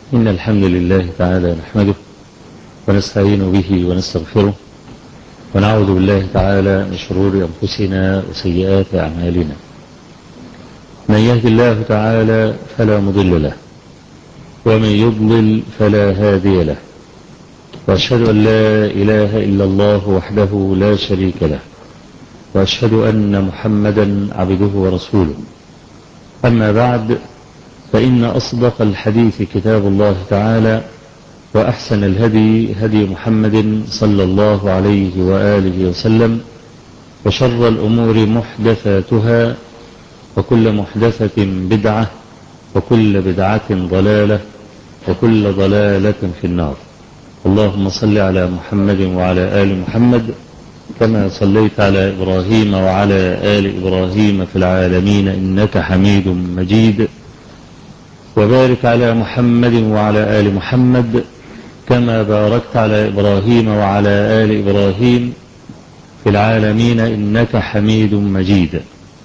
إن الحمد لله تعالى نحمده ونستعين به ونستغفره ونعوذ بالله تعالى من شرور أنفسنا وسيئات أعمالنا. من يهد الله تعالى فلا مضل له ومن يضلل فلا هادي له، وأشهد أن لا إله إلا الله وحده لا شريك له، وأشهد أن محمدا عبده ورسوله. أما بعد، فإن أصدق الحديث كتاب الله تعالى، وأحسن الهدي هدي محمد صلى الله عليه وآله وسلم، وشر الأمور محدثاتها، وكل محدثة بدعة، وكل بدعة ضلالة، وكل ضلالة في النار. اللهم صل على محمد وعلى آل محمد كما صليت على إبراهيم وعلى آل إبراهيم في العالمين إنك حميد مجيد، وبارك على محمد وعلى آل محمد كما باركت على إبراهيم وعلى آل إبراهيم في العالمين إنك حميد مجيد.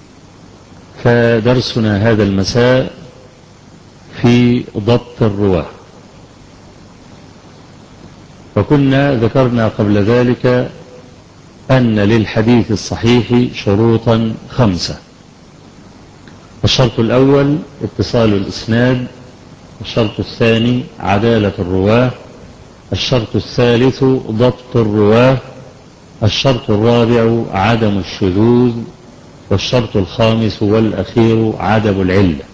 فدرسنا هذا المساء في ضبط الرواة، وكنا ذكرنا قبل ذلك أن للحديث الصحيح شروطا 5. الشرط الأول اتصال الإسناد، الشرط الثاني عدالة الرواة، الشرط الثالث ضبط الرواة، الشرط الرابع عدم الشذوذ، والشرط الخامس والأخير عدم العلة.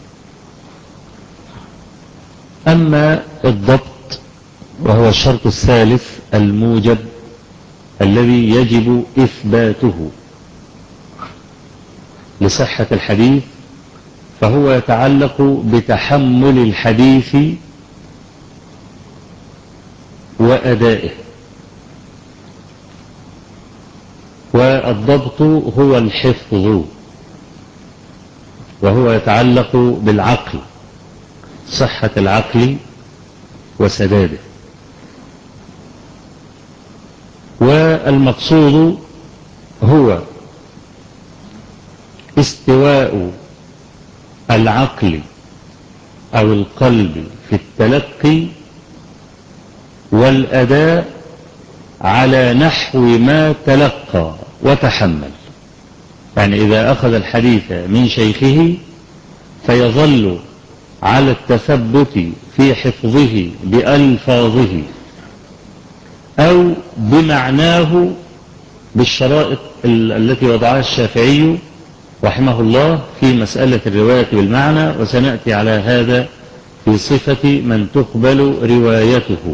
أما الضبط وهو الشرط الثالث الموجب الذي يجب إثباته لصحة الحديث، فهو يتعلق بتحمل الحديث وأدائه. والضبط هو الحفظ، وهو يتعلق بالعقل، صحة العقل وسداده. والمقصود هو استواء العقل أو القلب في التلقي والأداء على نحو ما تلقى وتحمل. يعني إذا أخذ الحديث من شيخه فيظل على التثبت في حفظه بألفاظه أو بمعناه بالشرائط التي وضعها الشافعي رحمه الله في مسألة الرواية بالمعنى، وسنأتي على هذا في صفة من تقبل روايته.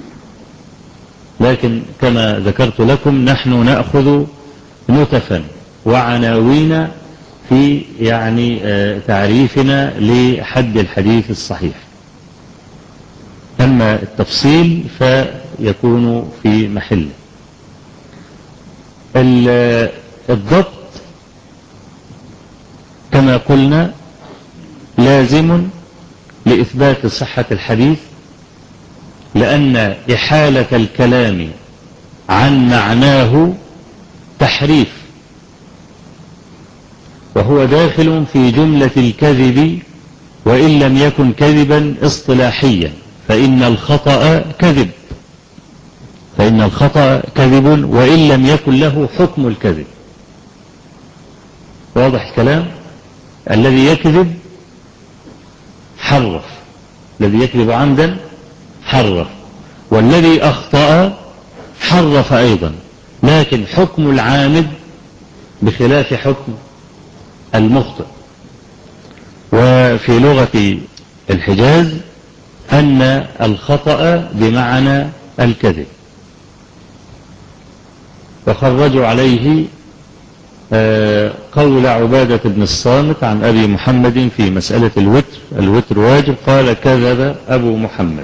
لكن كما ذكرت لكم نحن نأخذ نتفا وعناوين في تعريفنا لحد الحديث الصحيح. أما التفصيل فيكون في محله. الضبط كما قلنا لازم لإثبات صحة الحديث، لأن إحالة الكلام عن معناه تحريف، وهو داخل في جملة الكذب وإن لم يكن كذبا اصطلاحيا، فإن الخطأ كذب، فإن الخطأ كذب وإن لم يكن له حكم الكذب. واضح الكلام؟ الذي يكذب حرف، الذي يكذب عمدا حرف، والذي أخطأ حرف أيضا، لكن حكم العامد بخلاف حكم المخطئ. وفي لغة الحجاز أن الخطأ بمعنى الكذب. وخرجوا عليه قول عبادة بن الصامت عن أبي محمد في مسألة الوتر واجب، قال كذب أبو محمد.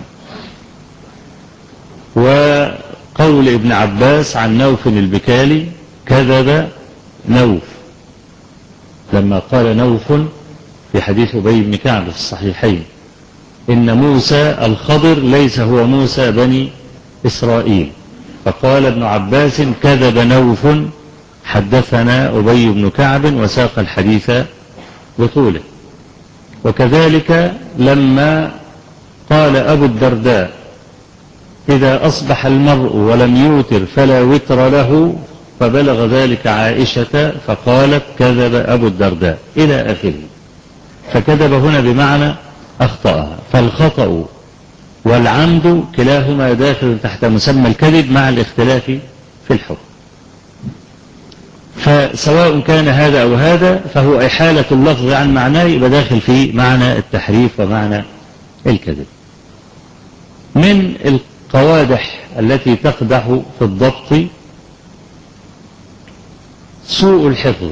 وقول ابن عباس عن نوف البكالي كذب نوف، لما قال نوف في حديث أبي بن كعب في الصحيحين إن موسى الخضر ليس هو موسى بني إسرائيل، فقال ابن عباس كذب نوف حدثنا أبي بن كعب، وساق الحديث بطوله. وكذلك لما قال أبو الدرداء: إذا أصبح المرء ولم يوتر فلا وتر له، فبلغ ذلك عائشة فقالت: كذب أبو الدرداء، إلى آخره. فكذب هنا بمعنى أخطأ، فالخطأ والعمد كلاهما داخل تحت مسمى الكذب مع الاختلاف في الحكم. فسواء كان هذا أو هذا فهو إحالة اللفظ عن معناه، يبقى داخل في معنى التحريف ومعنى الكذب. من القوادح التي تقدح في الضبط سوء الحفظ.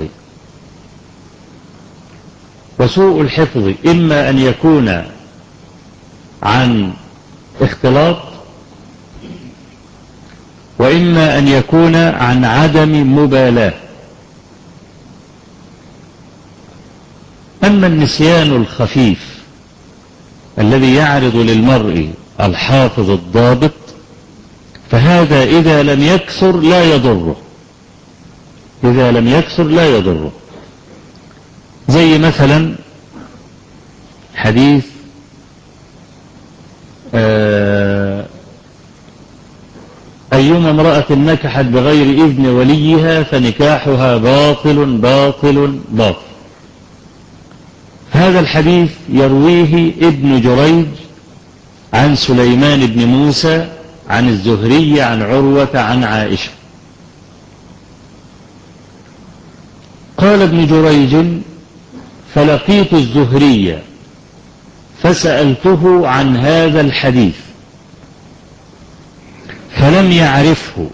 وسوء الحفظ إما أن يكون عن اختلاط، وإما أن يكون عن عدم مبالاة. أما النسيان الخفيف الذي يعرض للمرء الحافظ الضابط فهذا إذا لم يكثر لا يضره، إذا لم يكثر لا يضره. زي مثلا حديث أيما امرأة نكحت بغير إذن وليها فنكاحها باطل باطل باطل. هذا الحديث يرويه ابن جريج عن سليمان بن موسى عن الزهري عن عروة عن عائشة. قال ابن جريج: فلقيت الزهري فسألته عن هذا الحديث فلم يعرفه،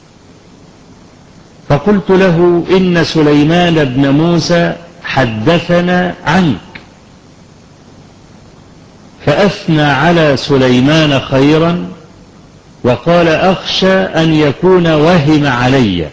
فقلت له: إن سليمان بن موسى حدثنا عنك، فأثنى على سليمان خيرا وقال: أخشى أن يكون وهم علي.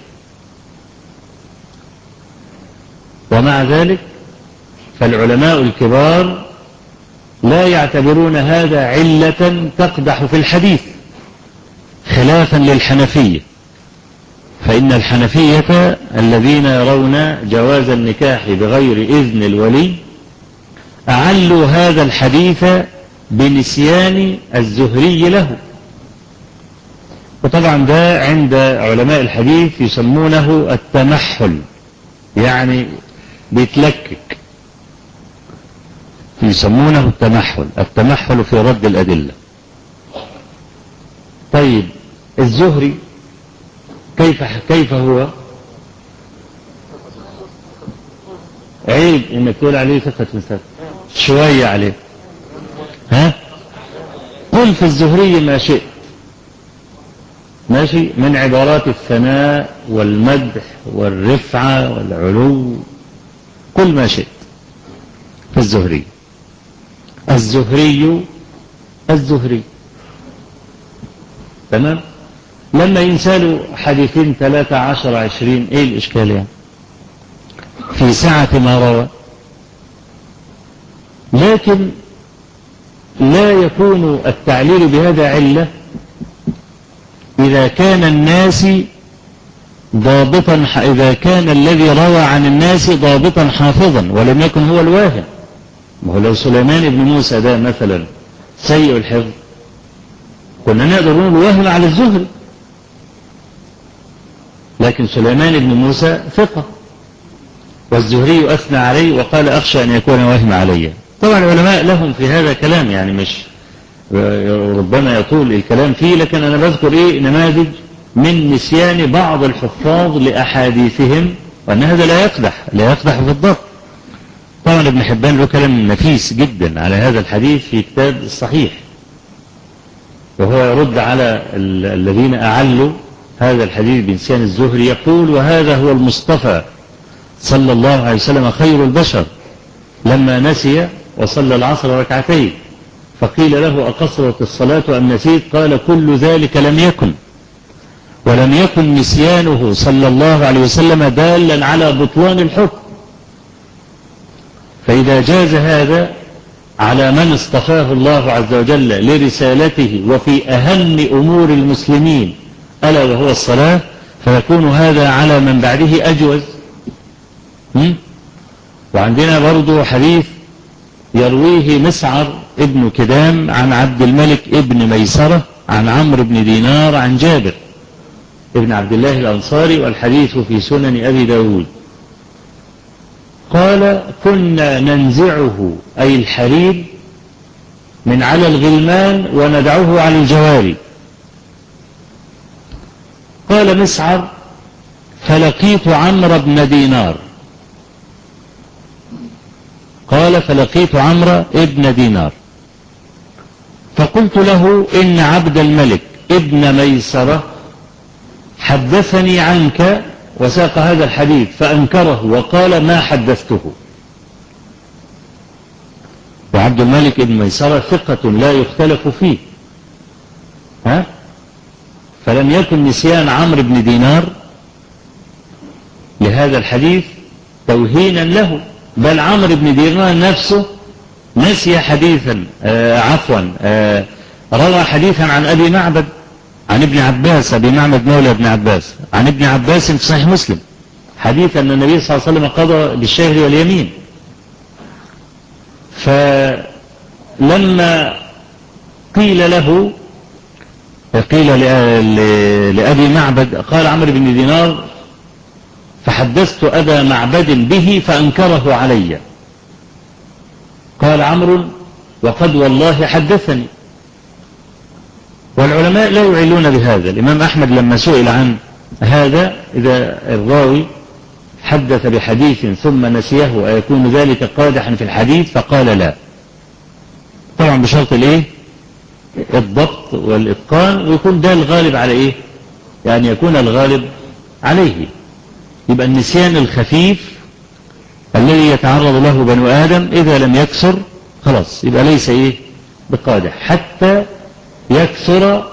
ومع ذلك فالعلماء الكبار لا يعتبرون هذا علة تقدح في الحديث، خلافا للحنفية، فإن الحنفية الذين يرون جواز النكاح بغير إذن الولي أعلوا هذا الحديث بنسيان الزهري له. وطبعا ده عند علماء الحديث يسمونه التمحل، يعني بيتلكك، يسمونه التمحل في رد الأدلة. طيب الزهري كيف هو؟ عيب انك تقول عليه ثقة مثال شوية عليه، ها؟ قل في الزهري ما شئت، ماشي، من عبارات الثناء والمدح والرفعة والعلو، قل ما شئت في الزهري. الزهري تمام. لما ينسالوا حديثين 3 10 20 ايه الاشكال يعني في سعة ما روى؟ لكن لا يكون التعليل بهذا علة إذا كان الناس ضابطا، إذا كان الذي روى عن الناس ضابطا حافظا ولم يكن هو الواهم. ما هو لو سليمان بن موسى ده مثلا سيء الحفظ كنا نقدر نقول واهم على الزهري، لكن سليمان بن موسى ثقة والزهري أثنى عليه وقال: أخشى أن يكون واهم علي. طبعا العلماء لهم في هذا كلام، يعني مش ربما يطول الكلام فيه، لكن أنا بذكر نماذج من نسيان بعض الحفاظ لأحاديثهم، وأن هذا لا يقدح في الضبط. طبعا ابن حبان له كلام نفيس جدا على هذا الحديث في كتاب الصحيح، وهو يرد على الذين أعلوا هذا الحديث بنسيان الزهري، يقول: وهذا هو المصطفى صلى الله عليه وسلم خير البشر لما نسي وصلى العصر ركعتين فقيل له: أقصرت الصلاة أم نسيت؟ قال: كل ذلك لم يكن، ولم يكن نسيانه صلى الله عليه وسلم دالا على بطلان الحكم. فإذا جاز هذا على من اصطفاه الله عز وجل لرسالته وفي أهم أمور المسلمين ألا وهو الصلاة، فيكون هذا على من بعده أجوز. وعندنا برضو حديث يرويه مسعر ابن كدام عن عبد الملك ابن ميسرة عن عمرو بن دينار عن جابر ابن عبد الله الأنصاري، والحديث في سنن أبي داود. قال كنا ننزعه أي الحرير من على الغلمان وندعه على الجواري. قال مسعر فلقيت عمرو بن دينار، قال فلقيت عمرو بن دينار فقلت له إن عبد الملك ابن ميسرة حدثني عنك، وساق هذا الحديث فأنكره وقال ما حدثته. وعبد الملك ابن ميسرة ثقة لا يختلف فيه، فلم يكن نسيان عمرو بن دينار لهذا الحديث توهينا له، بل عمرو بن دينار نفسه نسي حديثا روى حديثا عن أبي معبد عن ابن عباس، أبي معبد مولى ابن عباس، عن ابن عباس في صحيح مسلم، حديث أن النبي صلى الله عليه وسلم قضى بالشهر واليمين. فلما قيل له لأبي معبد قال عمرو بن دينار فحدثت أبا معبد به فأنكره علي. قال عمرو وقد والله حدثني. والعلماء لا يعلون بهذا. الإمام أحمد لما سئل عن هذا، إذا الراوي حدث بحديث ثم نسيه أيكون ذلك قادحا في الحديث؟ فقال لا، طبعا بشرط الضبط والإتقان، ويكون ده الغالب على يعني يكون الغالب عليه. يبقى النسيان الخفيف الذي يتعرض له بنو آدم إذا لم يكثر خلاص يبقى ليس بقادح، حتى يكثر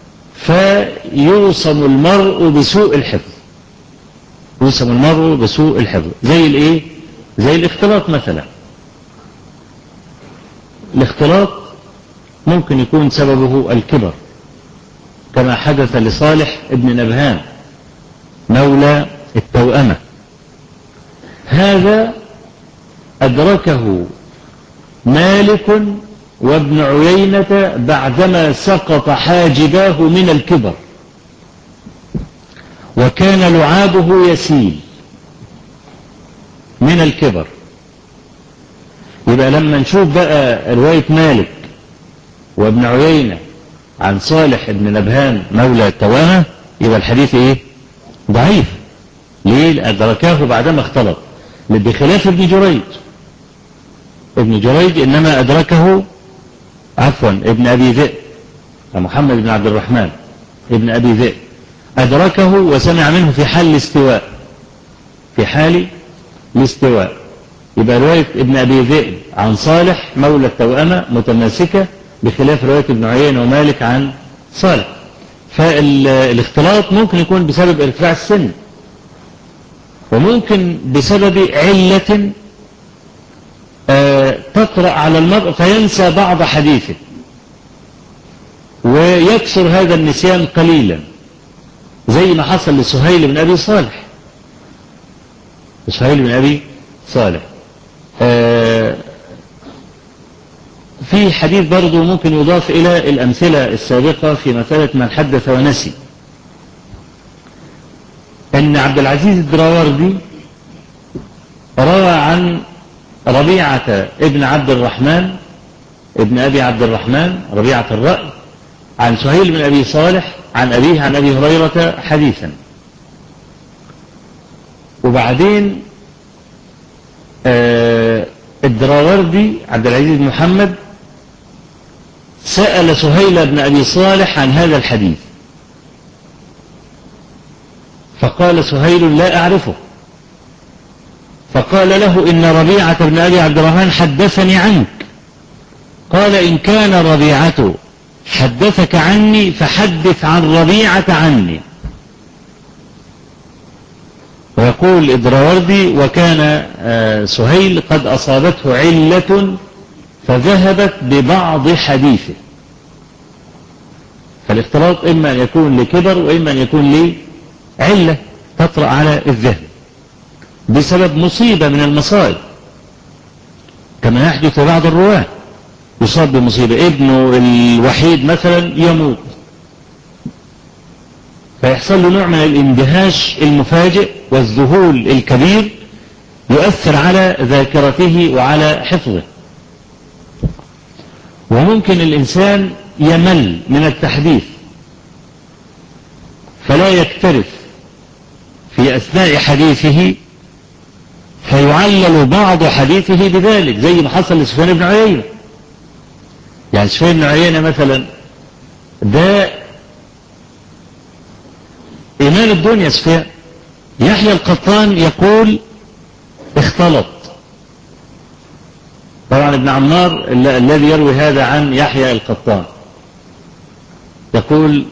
فيوصم المرء بسوء الحفظ، يوصم المرء بسوء الحفظ. زي زي الاختلاط مثلا. الاختلاط ممكن يكون سببه الكبر، كما حدث لصالح ابن نبهان مولى التوأمة. هذا أدركه مالك وابن عيينة بعدما سقط حاجباه من الكبر، وكان لعابه يسيل من الكبر. يبقى لما نشوف بقى رواية مالك وابن عيينة عن صالح ابن نبهان مولى التوامة، يبقى الحديث ضعيف. ليه؟ أدركاه بعدما اختلط، بخلاف ابن جريج. ابن جريج إنما أدركه ابن أبي ذئب، محمد بن عبد الرحمن ابن أبي ذئب، أدركه وسمع منه في حال الاستواء، في حال الاستواء. يبقى رواية ابن أبي ذئب عن صالح مولى التوأمة متماسكة، بخلاف رواية ابن عيينة ومالك عن صالح. فالاختلاط ممكن يكون بسبب ارتفاع السن، وممكن بسبب علة تطرأ على المرء فينسى بعض حديثه، ويكسر هذا النسيان قليلا، زي ما حصل لسهيل بن أبي صالح. سهيل بن أبي صالح في حديث برضو ممكن يضاف إلى الأمثلة السابقة في مسألة من حدث ونسي، أن عبد العزيز الدراوردي روى عن ربيعة ابن عبد الرحمن ابن أبي عبد الرحمن ربيعة الرأي عن سهيل بن أبي صالح عن أبيه عن أبي هريرة حديثا. وبعدين الدراوردي عبد العزيز بن محمد سأل سهيل بن أبي صالح عن هذا الحديث، فقال سهيل لا أعرفه، فقال له إن ربيعة بن أبي عبد الرحمن حدثني عنك. قال إن كان ربيعة حدثك عني فحدث عن ربيعة عني. ويقول الدراوردي وكان سهيل قد أصابته علة فذهبت ببعض حديثه. فالاختلاط إما أن يكون لكبر وإما أن يكون لعلة تطرأ على الذهن بسبب مصيبة من المصائب، كما يحدث بعض الرواة يصاب بمصيبة، ابنه الوحيد مثلا يموت، فيحصل له نوع من الاندهاش المفاجئ والذهول الكبير يؤثر على ذاكرته وعلى حفظه. وممكن الإنسان يمل من التحديث فلا يكترث في أثناء حديثه، فيعلل بعض حديثه بذلك، زي ما حصل لسفيان بن عيينة. يعني سفيان بن عيينة مثلا ده إمام الدنيا سفيان. يحيى القطان يقول اختلط. طبعا ابن عمار الذي يروي هذا عن يحيى القطان يقول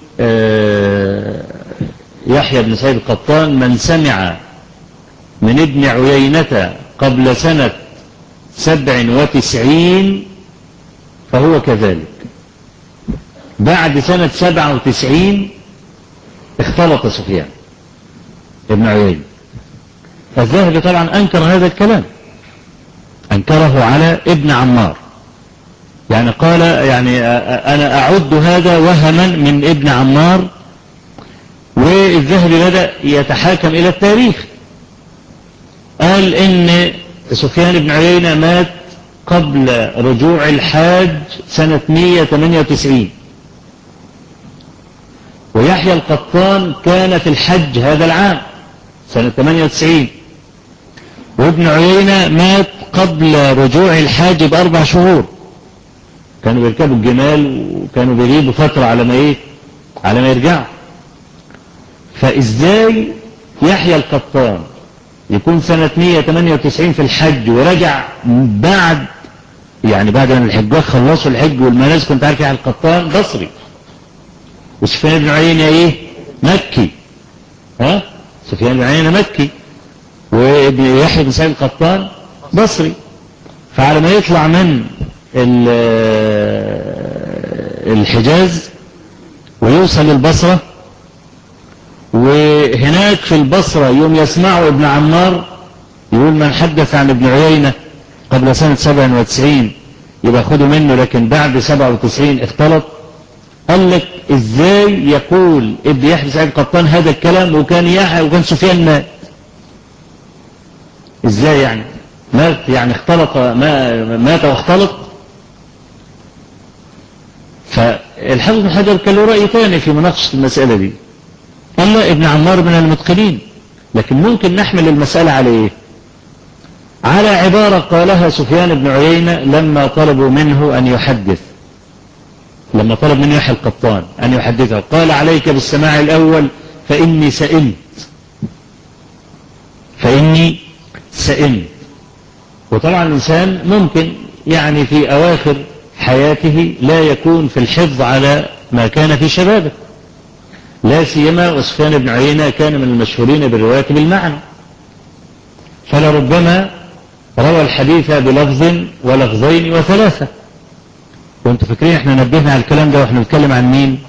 يحيى بن سعيد القطان: من سمع من ابن عيينة قبل سنة 97 فهو كذلك. بعد سنة 97 اختلط سفيان ابن عيينة. الذهبي طبعا أنكر هذا الكلام، أنكره على ابن عمار، يعني قال يعني أنا أعد هذا وهما من ابن عمار. والذهبي بدأ يتحاكم إلى التاريخ، قال إن سفيان بن عيينة مات قبل رجوع الحاج سنة 198، ويحيى القطان كان في الحج هذا العام سنة 98، وابن عيينة مات قبل رجوع الحاج ب4 شهور. كانوا بيركبوا الجمال وكانوا بيغيبوا فترة على ما يرجعوا. فإزاي يحيى القطان يكون سنة 198 في الحج ورجع بعد ما الحجاج خلصوا الحج والمناسك؟ كنت عارف يحيى القطان بصري، وسفيان بن عيينة مكي. سفيان بن عيينة مكي، وابن يحيى بن سعيد القطان بصري. فعلى ما يطلع من الحجاز ويوصل للبصرة، وهناك في البصرة يوم يسمعوا ابن عمار يقول: من حدث عن ابن عيينة قبل سنة 97 يبقى خدوا منه، لكن بعد 97 اختلط. قال لك ازاي يقول ابن يحيى بن سعيد القطان هذا الكلام وكان سفيان مات؟ ازاي يعني مات؟ يعني اختلط، مات واختلط. فالحافظ بن حجر كان له رأي ثاني في مناقشة المسألة دي، قال لا، ابن عمار من المتقنين، لكن ممكن نحمل المسألة على ايه؟ على عبارة قالها سفيان بن عيينة لما طلبوا منه أن يحدث، لما طلب منه يحيى القطان أن يحدثه، قال: عليك بالسماع الأول فإني سئمت. وطبعا الإنسان ممكن يعني في أواخر حياته لا يكون في الحفظ على ما كان في شبابه، لا سيما وسفيان بن عيينة كان من المشهورين بالرواية بالمعنى، فلربما روى الحديث بلفظ ولفظين وثلاثة. وانتم فاكرين احنا نبهنا على الكلام ده واحنا نتكلم عن مين؟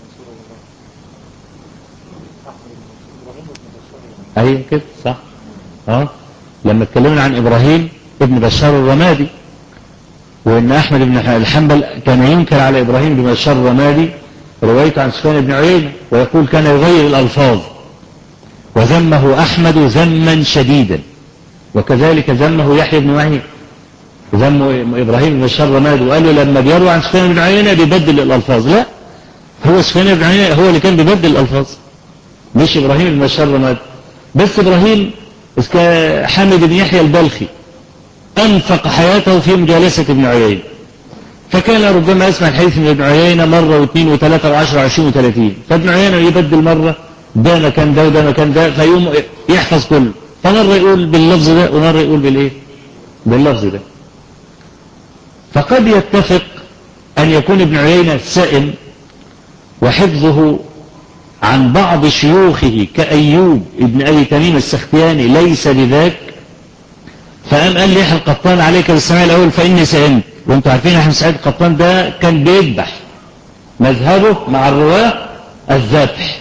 ايوه كده صح. لما اتكلمنا عن ابراهيم ابن بشار الرمادي، وان احمد بن الحنبل كان ينكر على ابراهيم بن بشار الرمادي روايته عن سفيان بن عيينة، ويقول كان يغير الالفاظ، وذمه احمد ذما شديدا، وكذلك ذمه يحيى بن معين، ذم ابراهيم بن بشار الرمادي، وقال له لما بيروي عن سفيان بن عيينة بيبدل الالفاظ. لا، هو سفيان بن عيينة هو اللي كان بيبدل الالفاظ، مش ابراهيم بن بشار الرمادي. بس ابراهيم حامد بن يحيى البلخي انفق حياته في مجالسة ابن عيينة، فكان ربما يسمع الحديث من ابن عيينة مرة واثنين وثلاثة وعشرة وعشرين وثلاثين، فابن عيينة يبدل مرة ده مكان ده وده مكان ده، فيقوم يحفظ كله، فمرة يقول باللفظ ده ومرة يقول باللفظ ده. فقد يتفق أن يكون ابن عيينة سائم وحفظه عن بعض شيوخه كأيوب ابن أبي تميم السختياني ليس بذاك، فقام قال لي يحيى القطان: عليك بالسماع الأول فإني سئمت. وانتم عارفين يحيى سعيد القطان ده كان بيذبح، مذهبه مع الرواة الذبح،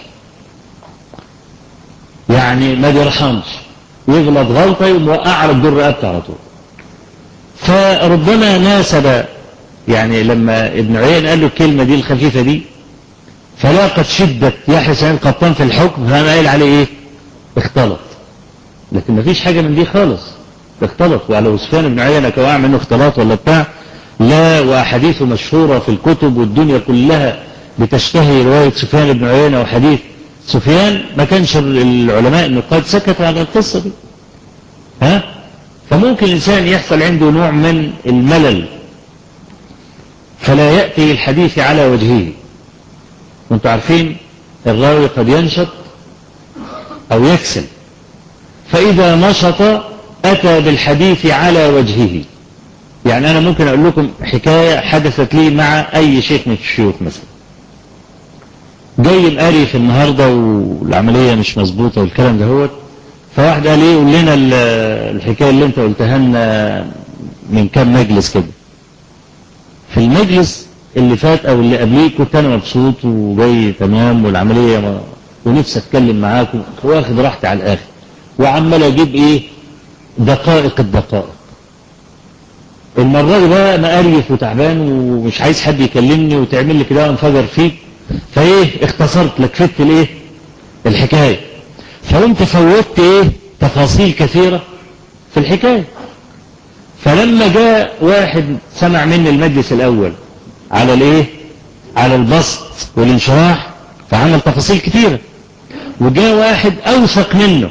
يعني ما بيرحمش، يغلط غلطة يقوم وقع على الجر رقبته على طول. فربما ناسب يعني لما ابن عيينة قال له الكلمة دي الخفيفة دي فلاقت شدة يحيى سعيد القطان في الحكم، فأنا قايل عليه ايه؟ اختلط. لكن ما فيش حاجة من دي خالص، اختلط. وعلى سفيان بن عيينة كواعي منه اختلاط ولا بتاع، لا، وأحاديثه مشهورة في الكتب والدنيا كلها بتشتهي رواية سفيان بن عيينة وحديث سفيان. ما كانش العلماء النقاد سكتوا على القصة دي. فممكن الإنسان يحصل عنده نوع من الملل فلا يأتي الحديث على وجهه. وانتم عارفين الراوي قد ينشط أو يكسل، فإذا نشط أتى بالحديث على وجهه. يعني أنا ممكن أقول لكم حكاية حدثت لي مع أي شيخ من الشيوخ مثلا. جاي مقاري في النهاردة والعملية مش مظبوطة والكلام ده هو، فواحد قال ايه، قول لنا الحكاية اللي انت قلتها لنا من كام مجلس كده. في المجلس اللي فات او اللي قبليه كنت انا مبسوط وجاي تمام والعملية ونفسي اتكلم معاكم واخد راحتي على الاخر، وعمال اجيب ايه، دقائق الدقائق. المرة دي بقى مقريف وتعبان ومش عايز حد يكلمني وتعمل لي كده انفجر فيك، فايه اختصرت لك فت الايه الحكاية، فقمت فوتت ايه تفاصيل كثيرة في الحكاية. فلما جاء واحد سمع مني المجلس الاول على الايه، على البسط والانشراح، فعمل تفاصيل كثيرة. وجاء واحد اوثق منه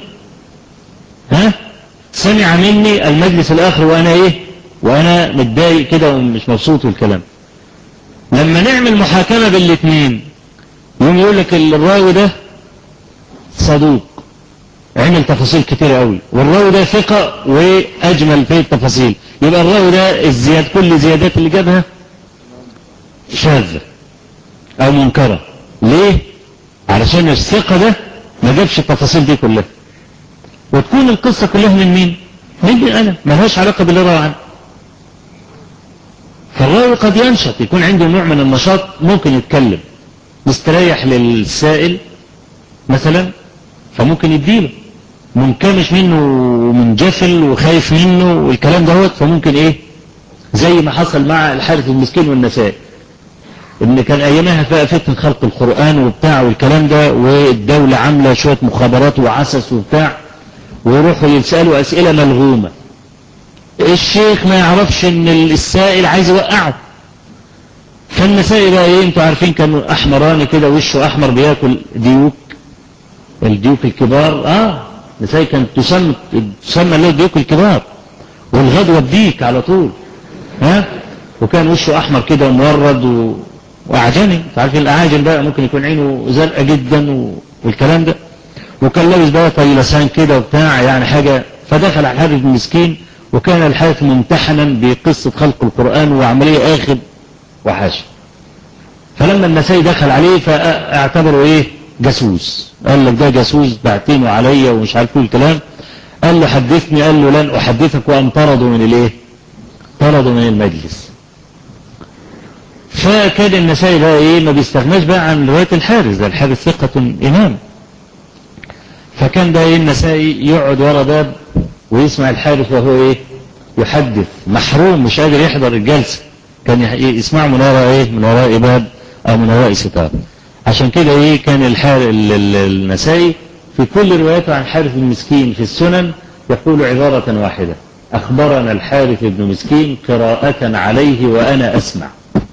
سمع مني المجلس الاخر وانا ايه، وانا متضايق كده ومش مبسوط والكلام. لما نعمل محاكمة بالاثنين يوم يقول لك الراوي ده صدوق عمل تفاصيل كتير قوي، والراوي ده ثقة واجمل في التفاصيل، يبقى الراوي ده كل زيادات اللي جابها شاذة او منكرة. ليه؟ علشان الثقة ده ما جابش التفاصيل دي كلها، وتكون القصة كلها من مين؟ مني انا، ما لهاش علاقة باللي روى عنه. فالراوي قد ينشط، يكون عنده نوع من النشاط، ممكن يتكلم مستريح للسائل مثلا فممكن يديله، منكمش منه ومنجفل وخايف منه والكلام دوت، فممكن ايه، زي ما حصل مع الحارث المسكين والنسائي، ان كان ايامها فتن خلق القرآن وبتاع والكلام ده، والدولة عاملة شوية مخابرات وعسس وبتاع، ويروحوا يسألوا اسئلة ملغومة، الشيخ ما يعرفش ان السائل عايز يوقعه. فالنسائي بقى ايه، انتوا عارفين كانوا احمراني كده، وشه احمر بياكل ديوك، الديوك الكبار. النسائي كانت تسمى له الديوك الكبار، والغدوة بديك على طول. وكان وشه احمر كده ومورد واعجمي، عارفين الاعاجم بقى ممكن يكون عينه زرقاء جدا والكلام ده، وكان لابس بقى طيلسان كده وبتاع يعني حاجة. فدخل على الحارث المسكين، وكان الحارث ممتحنا بقصة خلق القرآن وعملية اخر وحاشا. فلما النسائي دخل عليه فاعتبره ايه، جاسوس، قال لك ده جاسوس بعتينه عليا ومش عارف ايه الكلام. قال له حدثني، قال له لن احدثك، وان طردوا من الايه، طردوا من المجلس. فكان النسائي بقى ايه، ما بيستغناش بقى عن رواية الحارث، ده الحارث ثقة امام. فكان ده ايه، النسائي يقعد ورا باب ويسمع الحارث وهو ايه، يحدث، محروم مش قادر يحضر الجلسة، كان يسمع من وراء ايه، من وراء باب او من وراء ستار. عشان كده ايه، كان النسائي في كل روايته عن حارث المسكين في السنن يقول عبارة واحدة: اخبرنا الحارث بن مسكين قراءة عليه وانا اسمع.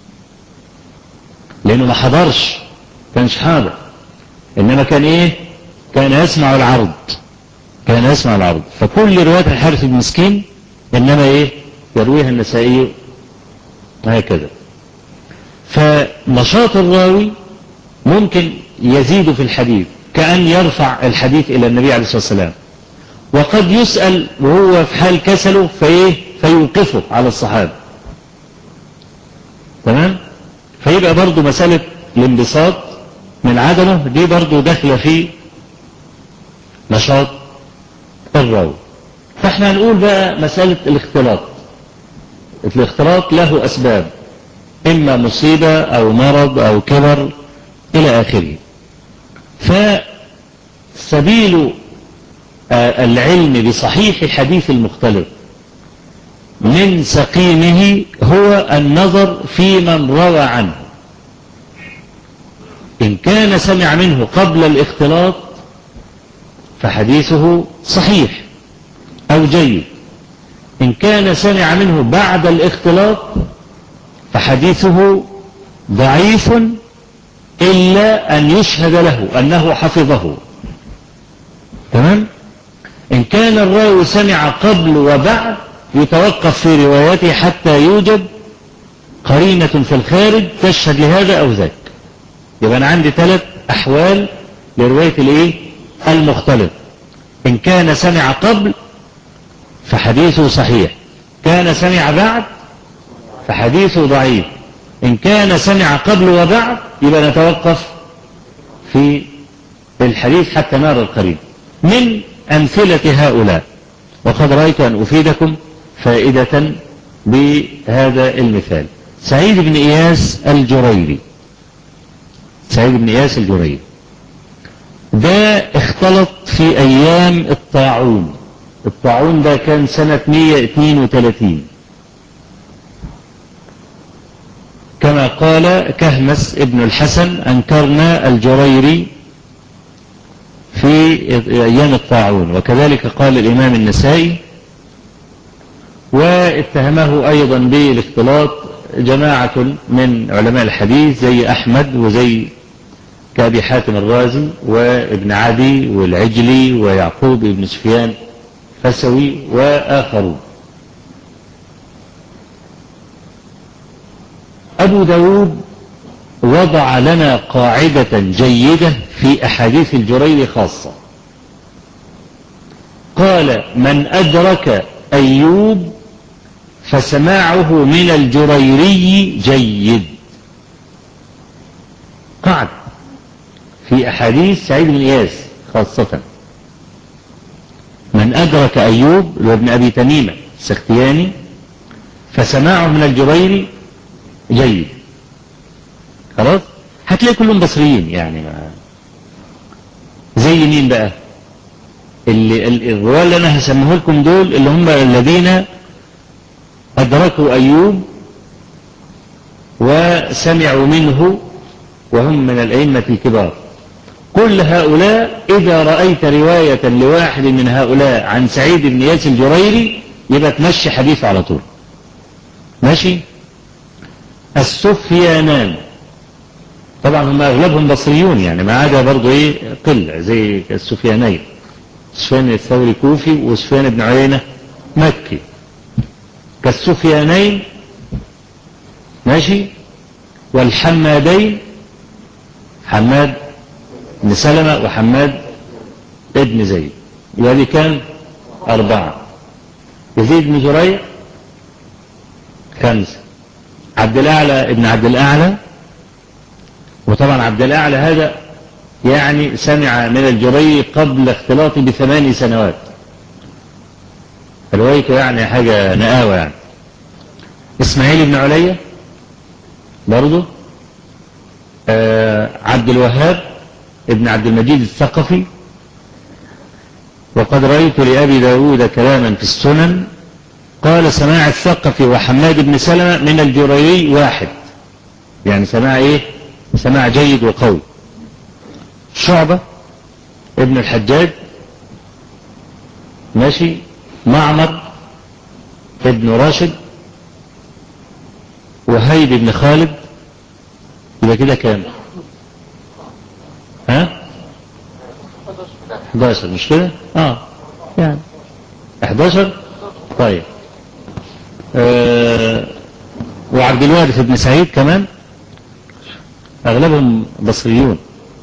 لانه ما حضرش، كانش حاضر، انما كان ايه، كان يسمع العرض، كان يسمع العرض. فكل رواية الحارث بن مسكين انما ايه، يرويها النسائي هكذا. فنشاط الراوي ممكن يزيد في الحديث، كأن يرفع الحديث إلى النبي عليه الصلاة والسلام، وقد يسأل وهو في حال كسله فيوقفه على الصحابة. تمام؟ فيبقى برضو مسألة الانبساط من عدمه دي برضو داخلة في نشاط الراوي. فاحنا هنقول بقى مسألة الاختلاط. الاختلاط له أسباب، إما مصيبة أو مرض أو كبر إلى آخره. فسبيل العلم بصحيح حديث المختلط من سقيمه هو النظر في من روى عنه. إن كان سمع منه قبل الاختلاط فحديثه صحيح أو جيد. إن كان سمع منه بعد الاختلاط فحديثه ضعيف إلا أن يشهد له أنه حفظه. تمام؟ إن كان الراوي سمع قبل وبعد يتوقف في روايته حتى يوجد قرينة في الخارج تشهد لهذا أو ذاك. يبقى أنا عندي 3 أحوال لرواية المختلط. إن كان سمع قبل فحديثه صحيح، كان سمع بعد فحديثه ضعيف. إن كان سمع قبل وبعد يبقى نتوقف في الحديث حتى نرى القريب. من أمثلة هؤلاء، وقد رأيت أن أفيدكم فائدة بهذا المثال، سعيد بن إياس الجريري. سعيد بن إياس الجريري ده اختلط في أيام الطاعون. الطاعون ده كان سنة 132 كما قال كهمس ابن الحسن: أنكرنا الجريري في أيام الطاعون. وكذلك قال الإمام النسائي. واتهمه أيضا بالاختلاط جماعة من علماء الحديث زي أحمد وزي كأبي حاتم الرازي وابن عدي والعجلي ويعقوب بن سفيان فسوي وآخرون. أبو داود وضع لنا قاعدة جيدة في أحاديث الجريري خاصة. قال: من أدرك أيوب فسماعه من الجريري جيد. قاعدة في أحاديث سعيد بن إياس خاصة: من أدرك أيوب وابن أبي تميمة السختياني فسماعه من الجريري جيد. خلاص، هتلاقي كلهم بصريين يعني. زي مين بقى؟ الرواية اللي أنا هسميه لكم دول اللي هم الذين أدركوا أيوب وسمعوا منه وهم من الأئمة الكبار. كل هؤلاء إذا رأيت رواية لواحد من هؤلاء عن سعيد بن إياس الجريري يبقى تمشي حديث على طول. ماشي. السفيانان طبعا هم أغلبهم بصريون يعني، ما عدا برضو قلة زي السفيانين. سفيان الثوري كوفي وسفيان بن عيينة مكي. كالسفيانين ماشي. والحمادين، حماد بن سلمة وحماد ابن زيد، وهذه كان 4. يزيد بن زريع 5. عبد الأعلى ابن عبد الأعلى. وطبعا عبد الأعلى هذا يعني سمع من الجريري قبل اختلاطه ب8 سنوات. روايته يعني حاجة نقاوة يعني. إسماعيل بن علية برضه. عبد الوهاب ابن عبد المجيد الثقفي. وقد رأيت لأبي داود كلاما في السنن قال: سماع الثقفي وحماد بن سلمة من الجريري 1، يعني سماع سماع جيد وقوي. شعبة ابن الحجاج ماشي. معمر ابن راشد. وهيب بن خالد. يبقى كده كام؟ 11 مش كده؟ يعني 11. طيب. وعبد الوارث بن سعيد كمان، أغلبهم بصريون.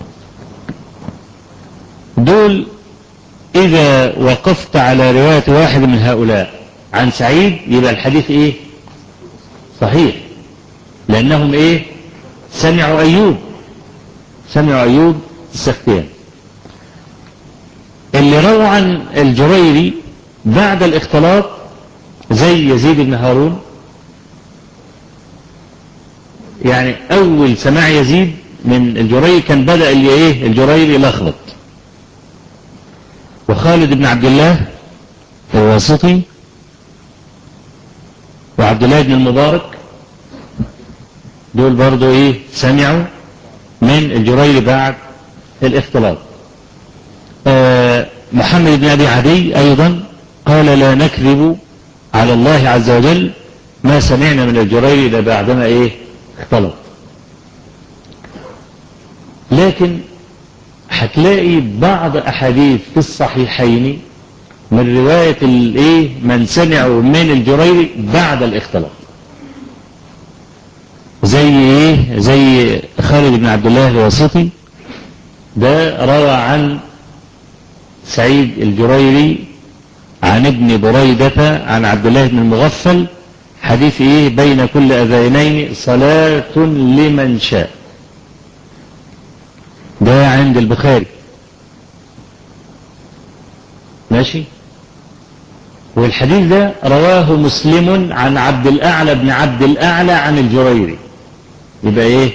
دول إذا وقفت على رواية واحد من هؤلاء عن سعيد يبقى الحديث صحيح، لأنهم سمعوا أيوب السختياني. اللي روى عن الجريري بعد الاختلاط زي يزيد بن هارون. يعني أول سماع يزيد من الجريري كان بدأ الجريري لخبط. وخالد بن عبد الله الواسطي. وعبد الله بن المبارك، دول برضو ايه سمعوا من الجريري بعد الاختلاط. محمد بن أبي عدي أيضا قال لا نكذب على الله عز وجل ما سمعنا من الجريري إلا بعدما ايه اختلط. لكن هتلاقي بعض أحاديث في الصحيحين من رواية الايه من سمعوا من الجريري بعد الاختلاط، زي ايه زي خالد بن عبد الله الواسطي، ده روى عن سعيد الجريري عن ابن بريدة عن عبد الله بن المغفل حديث ايه بين كل اذانين صلاة لمن شاء، ده عند البخاري ماشي. والحديث ده رواه مسلم عن عبد الأعلى بن عبد الأعلى عن الجريري، يبقى ايه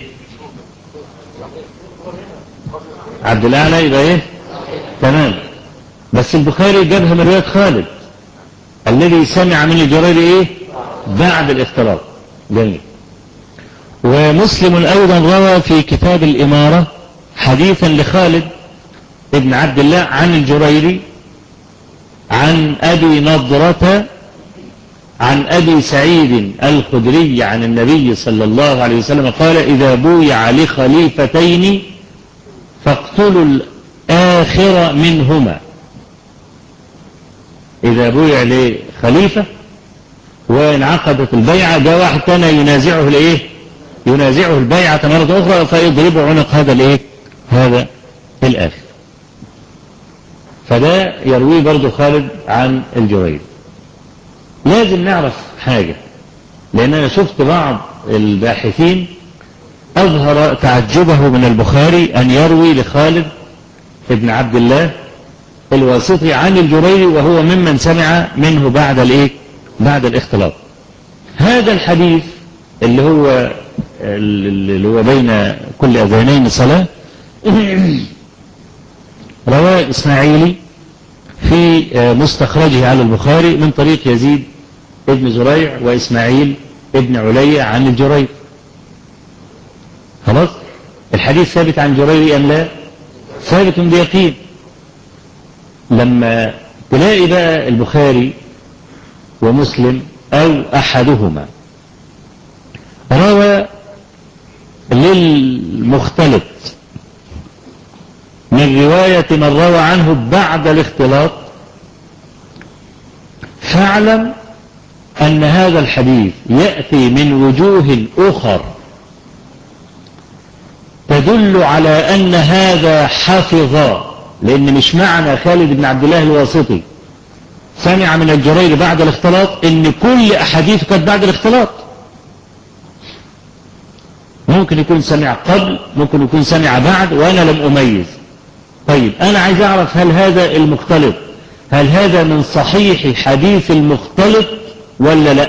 عبد الأعلى يبقى ايه تمام. بس البخاري جابها من رواية خالد الذي سمع من الجريري ايه بعد الاختلاط. جميل. ومسلم أيضا روى في كتاب الإمارة حديثا لخالد ابن عبد الله عن الجريري عن أبي نضرة عن أبي سعيد الخدري عن النبي صلى الله عليه وسلم قال إذا بويع لخليفتين فاقتلوا الآخر منهما. إذا بويع لخليفة وانعقدت البيعة جاء واحد كان ينازعه الايه ينازعه البيعة مرة أخرى فيضرب عنق هذا الايه هذا الآخر. فده يرويه برضو خالد عن الجريري. لازم نعرف حاجة، لأن أنا شفت بعض الباحثين أظهر تعجبه من البخاري أن يروي لخالد ابن عبد الله الواسطي عن الجريري وهو ممن سمع منه بعد الايه بعد الاختلاط. هذا الحديث اللي هو بين كل أذانين صلاة رواه إسماعيلي في مستخرجه على البخاري من طريق يزيد ابن زريع وإسماعيل ابن علي عن الجريري. خلاص الحديث ثابت عن الجريري أم لا؟ ثابت بيقين. لما تلاقي بقى البخاري ومسلم أو أحدهما روى للمختلط من رواية من روى عنه بعد الاختلاط، فاعلم أن هذا الحديث يأتي من وجوه أخر تدل على أن هذا حفظ. لأن مش معنى خالد بن عبد الله الواسطي سمع من الجريري بعد الاختلاط إن كل أحاديثه كانت بعد الاختلاط. ممكن يكون سمع قبل، ممكن يكون سمع بعد، وأنا لم أميز. طيب أنا عايز أعرف هل هذا المختلط هل هذا من صحيح حديث المختلط ولا لا؟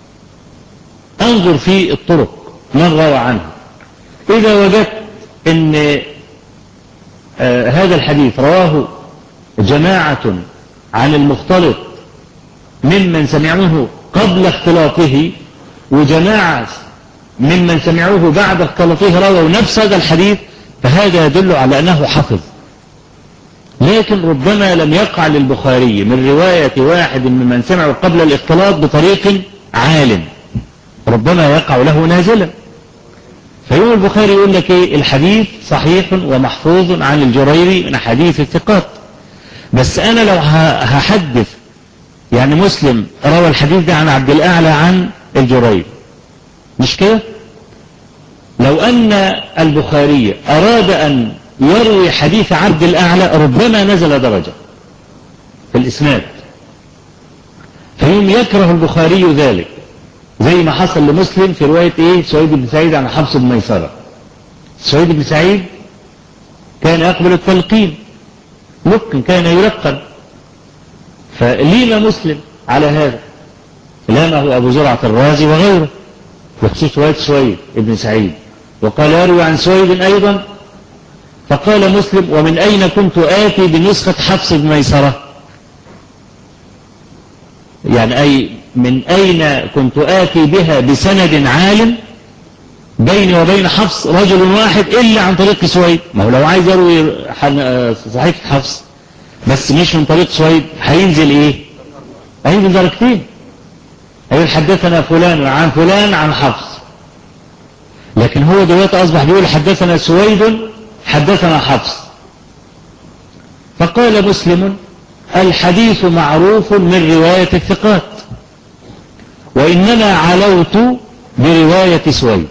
أنظر في الطرق من روى عنه. إذا وجدت أن هذا الحديث رواه جماعة عن المختلط ممن سمعوه قبل اختلاطه وجماعة ممن سمعوه بعد اختلاطه رووا نفس هذا الحديث، فهذا يدل على أنه حفظ. لكن ربما لم يقع للبخاري من رواية واحد ممن سمعوا قبل الاختلاط بطريق عال، ربما يقع له نازلا. فيوم البخاري يقول لك ايه الحديث صحيح ومحفوظ عن الجريري من حديث الثقات. بس انا لو هحدث يعني مسلم روى الحديث ده عن عبد الأعلى عن الجريري مش كده؟ لو أن البخاري أراد أن يروي حديث عبد الأعلى ربما نزل درجة في الإسناد، فيوم يكره البخاري ذلك زي ما حصل لمسلم في رواية ايه سعيد بن سعيد عن حفص بن ميسرة. سعيد بن سعيد كان يقبل التلقين، ممكن كان يلقن، فليم مسلم على هذا، لامه أبو زرعة الرازي وغيره بخصوص رواية سعيد بن سعيد، وقال يروي عن سعيد أيضا. فقال مسلم ومن أين كنت آتي بنسخة حفص بن ميسرة، يعني أي من أين كنت آتي بها بسند عالم بيني وبين حفص رجل واحد إلا عن طريق سويد. ما هو لو عايز يروي صحيفة حفص بس مش من طريق سويد هينزل إيه؟ هينزل درجتين. هيقول حدثنا فلان عن فلان عن حفص، لكن هو دلوقتي أصبح بيقول حدثنا سويد حدثنا حفص. فقال مسلم: الحديث معروف من رواية الثقات، وإنما علوت برواية سويد.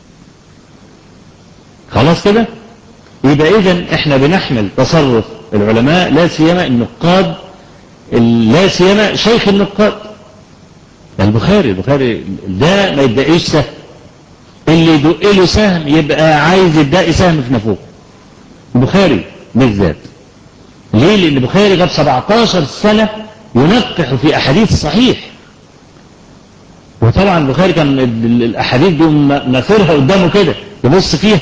خلاص كده؟ يبقى إذن إحنا بنحمل تصرف العلماء، لا سيما النقاد، لا سيما شيخ النقاد البخاري ده ما يدقيش سهم، اللي يدق له سهم يبقى عايز يدقي سهم في نافوخه. البخاري بالذات ليه؟ لأن البخاري غاب 17 سنة ينقح في أحاديث صحيح، وطبعا البخاري كان الأحاديث دي ناثرها قدامه كده يبص فيها،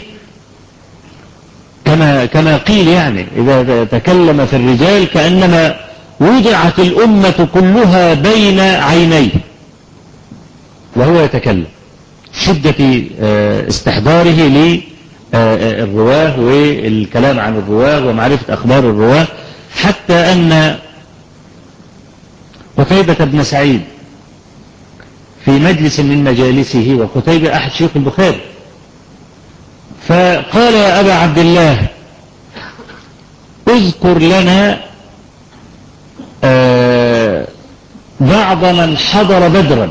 كما قيل يعني إذا تكلم في الرجال كأنما وضعت الأمة كلها بين عينيه وهو يتكلم، شدة استحضاره للرواه والكلام عن الرواه ومعرفة أخبار الرواه، حتى أن قتيبة بن سعيد في مجلس من مجالسه، وقتيبة أحد شيوخ البخاري، فقال: يا أبا عبد الله، اذكر لنا بعض من حضر بدرا.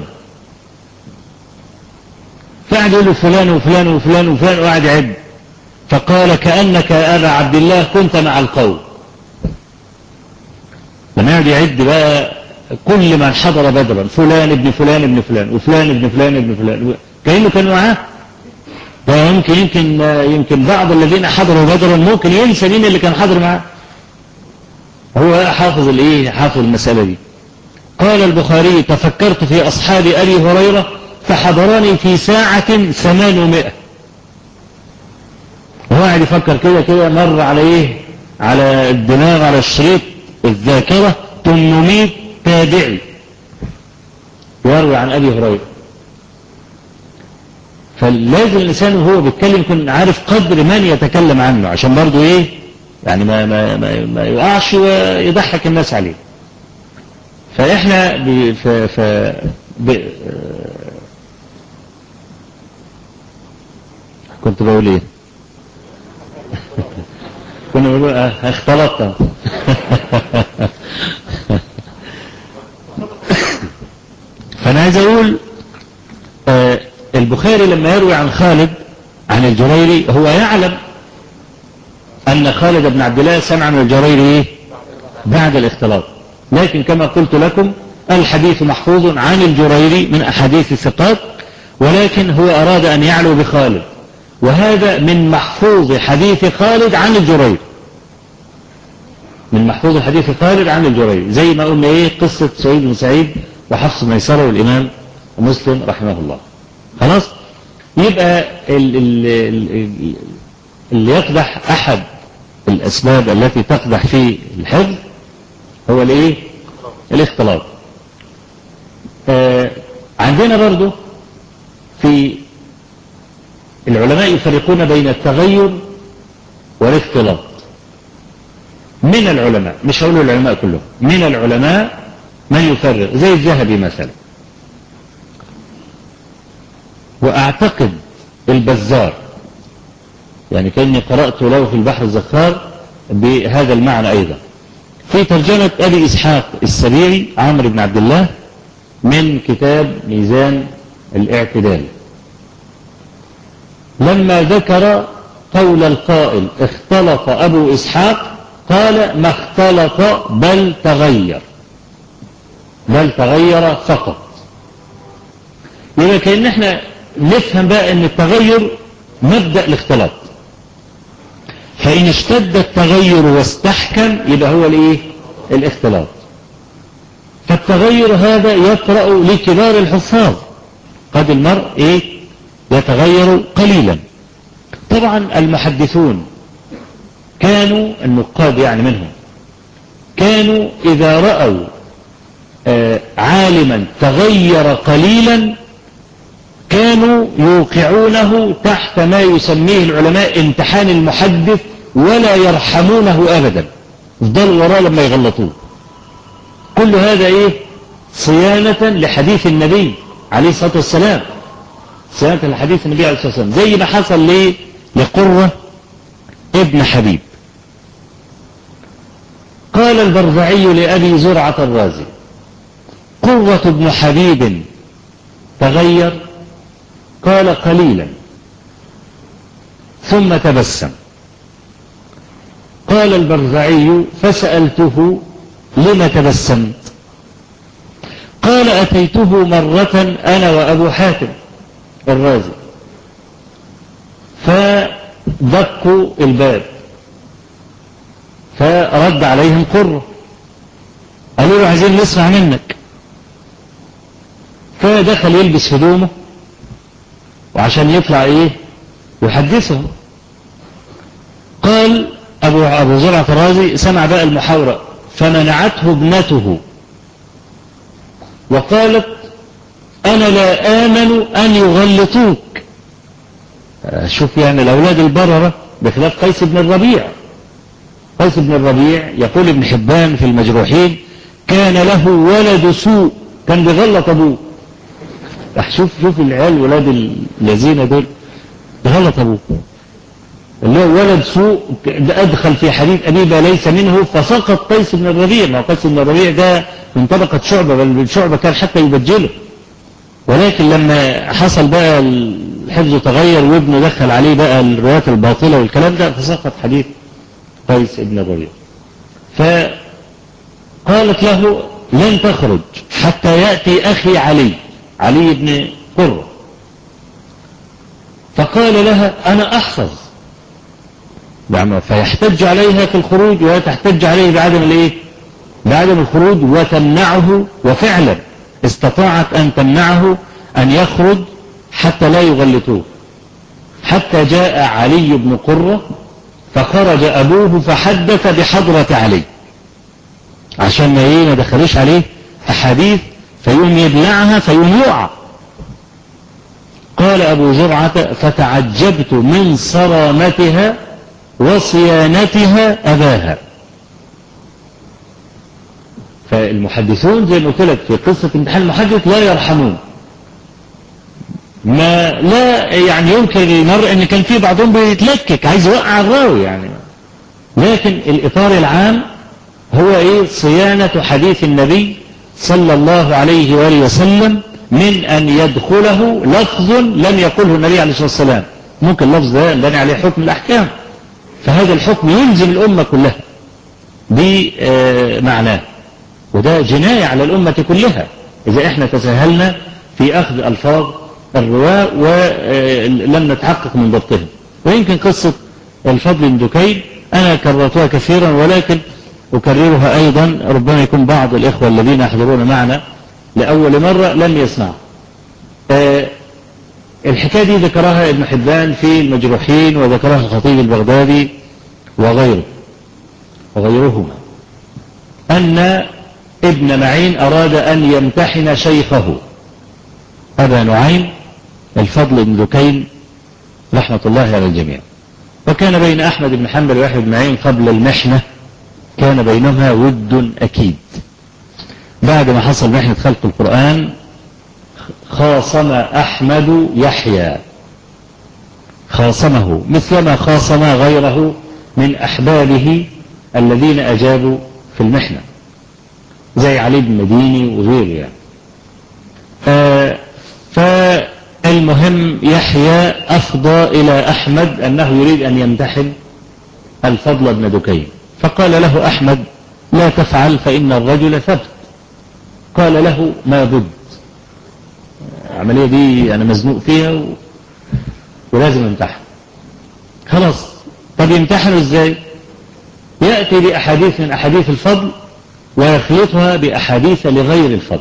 فقعد يقول فلان وفلان وفلان وفلان وقعد يعد، فقال: كأنك يا أبا عبد الله كنت مع القوم. لما يقعد يعد بقى كل من حضر بدرا، فلان ابن فلان ابن فلان وفلان ابن فلان ابن فلان، كأنه كان معاه. يمكن بعض الذين حضروا بدرا ممكن ينسى مين اللي كان حاضر معاه. هو حافظ حافظ المسألة دي. قال البخاري: تفكرت في أصحاب أبي هريرة فحضرني في ساعة 800. وهو قاعد يفكر كده مر على على الدماغ، على الشريط الذاكرة 800 تابعي يروي عن أبي هريرة. فلازم الإنسان وهو بيتكلم يكون عارف قدر من يتكلم عنه، عشان برضه يعني ما يقعش ويضحك الناس عليه. فإحنا كنت بقول ايه؟ كنا بقول اختلطت. فأنا عايز أقول البخاري لما يروي عن خالد عن الجريري هو يعلم أن خالد بن عبد الله سمع من الجريري بعد الاختلاط، لكن كما قلت لكم الحديث محفوظ عن الجريري من أحاديث الثقات، ولكن هو أراد أن يعلو بخالد، وهذا من محفوظ حديث خالد عن الجريري، من محفوظ حديث خالد عن الجريري، زي ما قلنا قصة سعيد بن سعيد وحفص بن ميسرة والإمام مسلم رحمه الله. خلاص؟ يبقى اللي يقدح أحد الأسباب التي تقدح في الحفظ هو الاختلاط. عندنا برضو في العلماء يفرقون بين التغير والاختلاط. من العلماء، مش هقول العلماء كلهم، من العلماء من يفرق، زي الذهبي مثلا، وأعتقد البزار، يعني كأني قرأت له في البحر الزخار بهذا المعنى أيضا، في ترجمة أبي إسحاق السبيعي عمرو بن عبد الله من كتاب ميزان الاعتدال، لما ذكر قول القائل اختلط أبو إسحاق قال: ما اختلط بل تغير، بل تغير فقط. يبقى كأن احنا نفهم بقى ان التغير مبدأ الاختلاط، فإن اشتد التغير واستحكم يبقى هو الاختلاط. فالتغير هذا يقرأ لكبار الحفاظ، قد المرء يتغير قليلا. طبعا المحدثون كانوا، النقاد يعني منهم، كانوا إذا رأوا عالما تغير قليلا كانوا يوقعونه تحت ما يسميه العلماء امتحان المحدث ولا يرحمونه أبدا، يفضلوا وراه لما يغلطوه. كل هذا إيه؟ صيانة لحديث النبي عليه الصلاة والسلام، صيانة لحديث النبي عليه الصلاة والسلام، زي ما حصل لقرة ابن حبيب. قال البرزعي لأبي زرعة الرازي: قرة ابن حبيب تغير؟ قال: قليلا. ثم تبسم. قال البرزعي: فسألته: لم تبسمت؟ قال: أتيته مرة أنا وأبو حاتم الرازي فدقوا الباب فرد عليهم قرة، قالوا له: عايزين نسمع منك. فدخل يلبس هدومه وعشان يطلع ايه يحدثهم. قال أبو زرعة الرازي: سمع بقى المحاورة، فمنعته ابنته وقالت: أنا لا آمن أن يغلطوك. شوف يعني الأولاد البررة بخلاف قيس بن الربيع. قيس بن الربيع يقول ابن حبان في المجروحين: كان له ولد سوء، كان بيغلط أبوه. شوف العيال ولاد الذين دول بيغلط أبوه، اللي هو ولد سوء أدخل في حديث أبيه ليس منه فسقط قيس بن الربيع. ما قيس بن الربيع ده من طبقة شعبة، بل شعبة كان حتى يبجله، ولكن لما حصل بقى الحفظ تغير وابنه دخل عليه بقى الروايات الباطلة والكلام ده فسقط حديث قيس بن الربيع. فقالت له: لن تخرج حتى يأتي أخي علي بن قرة. فقال لها: أنا أحفظ، فيحتج عليها في الخروج وهي تحتج عليه بعدم الخروج وتمنعه، وفعلا استطاعت أن تمنعه أن يخرج حتى لا يغلطوه، حتى جاء علي بن قرة فخرج أبوه فحدث بحضرة علي عشان ما دخلوش عليه أحاديث فيقوم يبلعها فيقوم يقع. قال أبو زرعة: فتعجبت من صرامتها وصيانتها أباها. فالمحدثون زي ما قلت لك في قصة امتحان المحدث لا يرحمون، ما لا يعني يمكن للمرء ان كان في بعضهم بيتلكك عايز يوقع الراوي يعني، لكن الإطار العام هو صيانة حديث النبي صلى الله عليه وآله وسلم من أن يدخله لفظ لم يقله النبي عليه الصلاة والسلام. ممكن لفظ ده ينبني عليه حكم الأحكام، فهذا الحكم يلزم الأمة كلها بمعناه، وده جناية على الأمة كلها إذا احنا تساهلنا في أخذ ألفاظ الرواة ولم نتحقق من ضبطهم. ويمكن قصة الفضل بن دكين أنا كررتها كثيرا ولكن أكررها أيضا، ربما يكون بعض الإخوة الذين يحضرون معنا لأول مرة لم يسمعوا. الحكاية دي ذكرها ابن حبان في المجروحين وذكرها الخطيب البغدادي وغيرهما، أن ابن معين أراد أن يمتحن شيخه أبا نعيم الفضل بن دكين رحمة الله على الجميع. وكان بين أحمد بن حنبل ويحيى بن معين قبل المحنة كان بينهما ود أكيد. بعد ما حصل محنة خلق القرآن خاصم أحمد يحيى، خاصمه مثلما خاصم غيره من أحبابه الذين أجابوا في المحنة زي علي بن مديني وغيره يعني. فالمهم يحيى أفضى إلى أحمد أنه يريد أن يمتحن الفضل بن دكين، فقال له أحمد: لا تفعل فإن الرجل ثبت. قال له: ما بد، العملية دي أنا مزنوق فيها ولازم امتحن. خلاص، طب يمتحنوا ازاي؟ يأتي بأحاديث من أحاديث الفضل ويخلطها بأحاديث لغير الفضل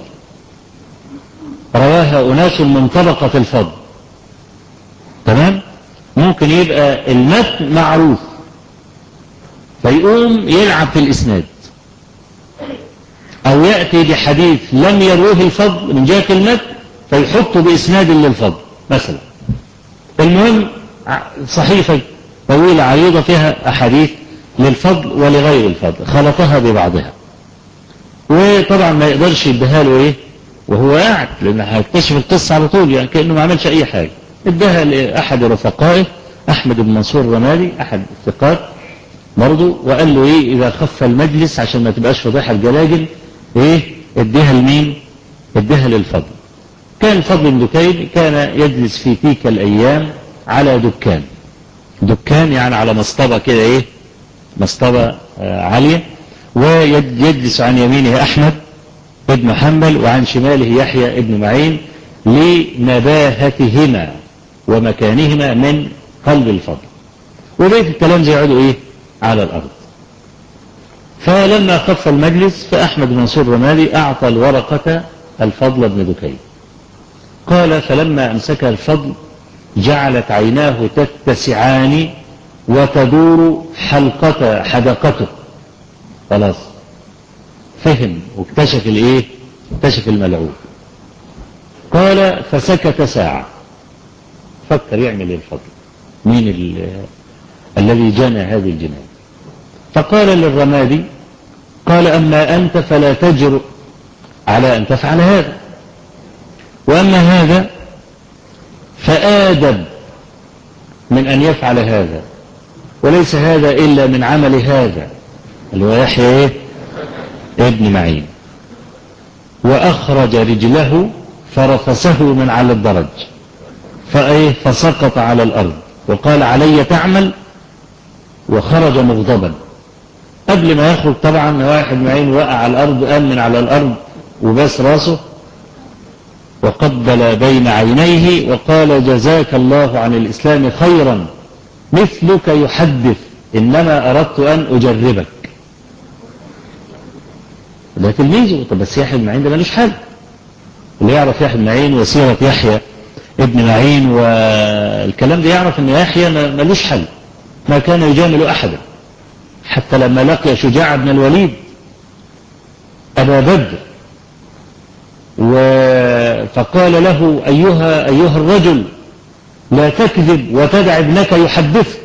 رواها أناس من طبقة الفضل، تمام؟ ممكن يبقى المتن معروف فيقوم يلعب في الإسناد، أو يأتي بحديث لم يروه الفضل من جهة المتن فيحطه بإسناد للفضل مثلا. المهم صحيفة طويلة عريضة فيها أحاديث للفضل ولغير الفضل خلطها ببعضها، وطبعا ما يقدرش يديها له ايه وهو قاعد، لأنه هيكتشف القصة على طول يعني كأنه ما عملش أي حاجة. اداها لأحد رفقائه أحمد بن منصور الرمادي أحد الثقات برضه، وقال له ايه إذا خف المجلس عشان ما تبقاش فضيحة الجلاجل ايه اديها لمين؟ اديها للفضل. كان الفضل بن دكين كان يجلس في تلك الأيام على دكان يعني على مصطبة كده ايه مصطبة عالية، ويجلس عن يمينه أحمد ابن حنبل وعن شماله يحيى ابن معين لنباهتهما ومكانهما من قلب الفضل، وبيت الكلام زي يقعدوا ايه على الأرض. فلما خف المجلس فأحمد بن منصور الرمادي أعطى الورقة الفضل بن دكين. قال فلما أمسكها الفضل جعلت عيناه تتسعان وتدور حدقته. خلاص فهم واكتشف الايه اكتشف الملعوب. قال فسكت ساعة فكر يعمل ايه الفضل، مين الذي جنى هذه الجناية. فقال للرمادي قال أما أنت فلا تجرؤ على أن تفعل هذا، وأما هذا فآدب من أن يفعل هذا، وليس هذا إلا من عمل هذا اللي هو يحيى إيه؟ ابن معين. وأخرج رجله فرفسه من على الدرج فسقط على الأرض وقال علي تعمل، وخرج مغضبا. قبل ما يخرج طبعا واحد معين وقع على الأرض، قام من على الأرض وباس راسه وقبل بين عينيه وقال جزاك الله عن الإسلام خيرا مثلك يحدث إنما أردت أن أجربك. ده تلميذه. طب بس يحيى بن معين ده ملوش حل، اللي يعرف يحيى بن معين وسيرة يحيى ابن معين والكلام ده يعرف ان يحيى ملوش حل، ما كان يجامل أحدا حتى لما لقي شجاع بن الوليد أبا بدر فقال له أيها الرجل لا تكذب وتدع ابنك يحدثك.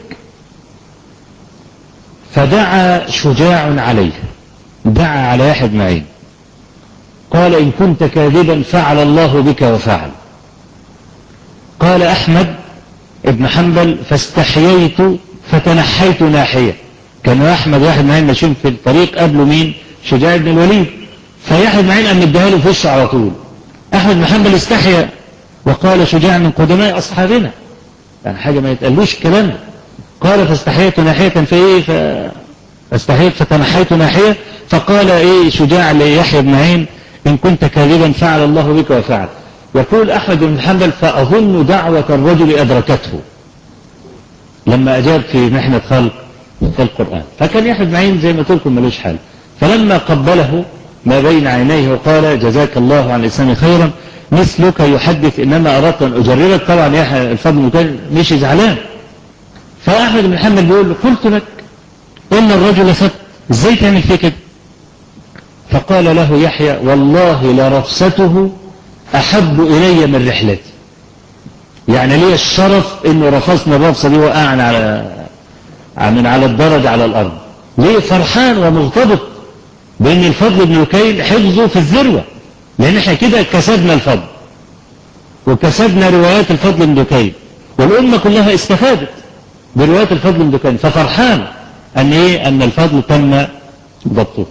فدعا شجاع عليه، دعا على يحيى بن معين قال إن كنت كاذبا فعل الله بك وفعل. قال أحمد ابن حنبل فاستحييت فتنحيت ناحية. كان أحمد ويحيى بن معين ماشيين في الطريق قبله مين؟ شجاع بن الوليد. فيحيى بن معين قام مديها له في وشه على طول. أحمد بن حنبل استحيا وقال شجاع من قدماء أصحابنا، يعني حاجة ما يتقالوش الكلام ده. قال فاستحييت ناحية فاستحييت فتنحيت ناحية. فقال ايه شجاع ليحيى بن معين إن كنت كاذبا فعل الله بك وفعل. يقول أحمد بن حنبل فأظن دعوة الرجل أدركته لما أجاب في محنة خلق القرآن. فكان يحيى بن معين زي ما قلت لكم ملوش حل. فلما قبله ما بين عينيه وقال جزاك الله عن الإسلام خيرا مثلك يحدث إنما أردت أن أجربك. طبعا يحيى الفضل كان مش زعلان. فأحمد بن حنبل بيقول له قلت لك إن الرجل ثبت، إزاي تعمل فيه كده؟ فقال له يحيى والله لرفسته أحب إلي من رحلتي، يعني لي الشرف إنه رفسنا الرفسة دي وقعنا من على الدرج على الأرض. ليه؟ فرحان ومغتبط بأن الفضل بن دكين حفظه في الذروة، لأن احنا كده كسبنا الفضل وكسبنا روايات الفضل بن دكين، والأمة كلها استفادت بروايات الفضل بن دكين. ففرحان أن الفضل تم ضبطه.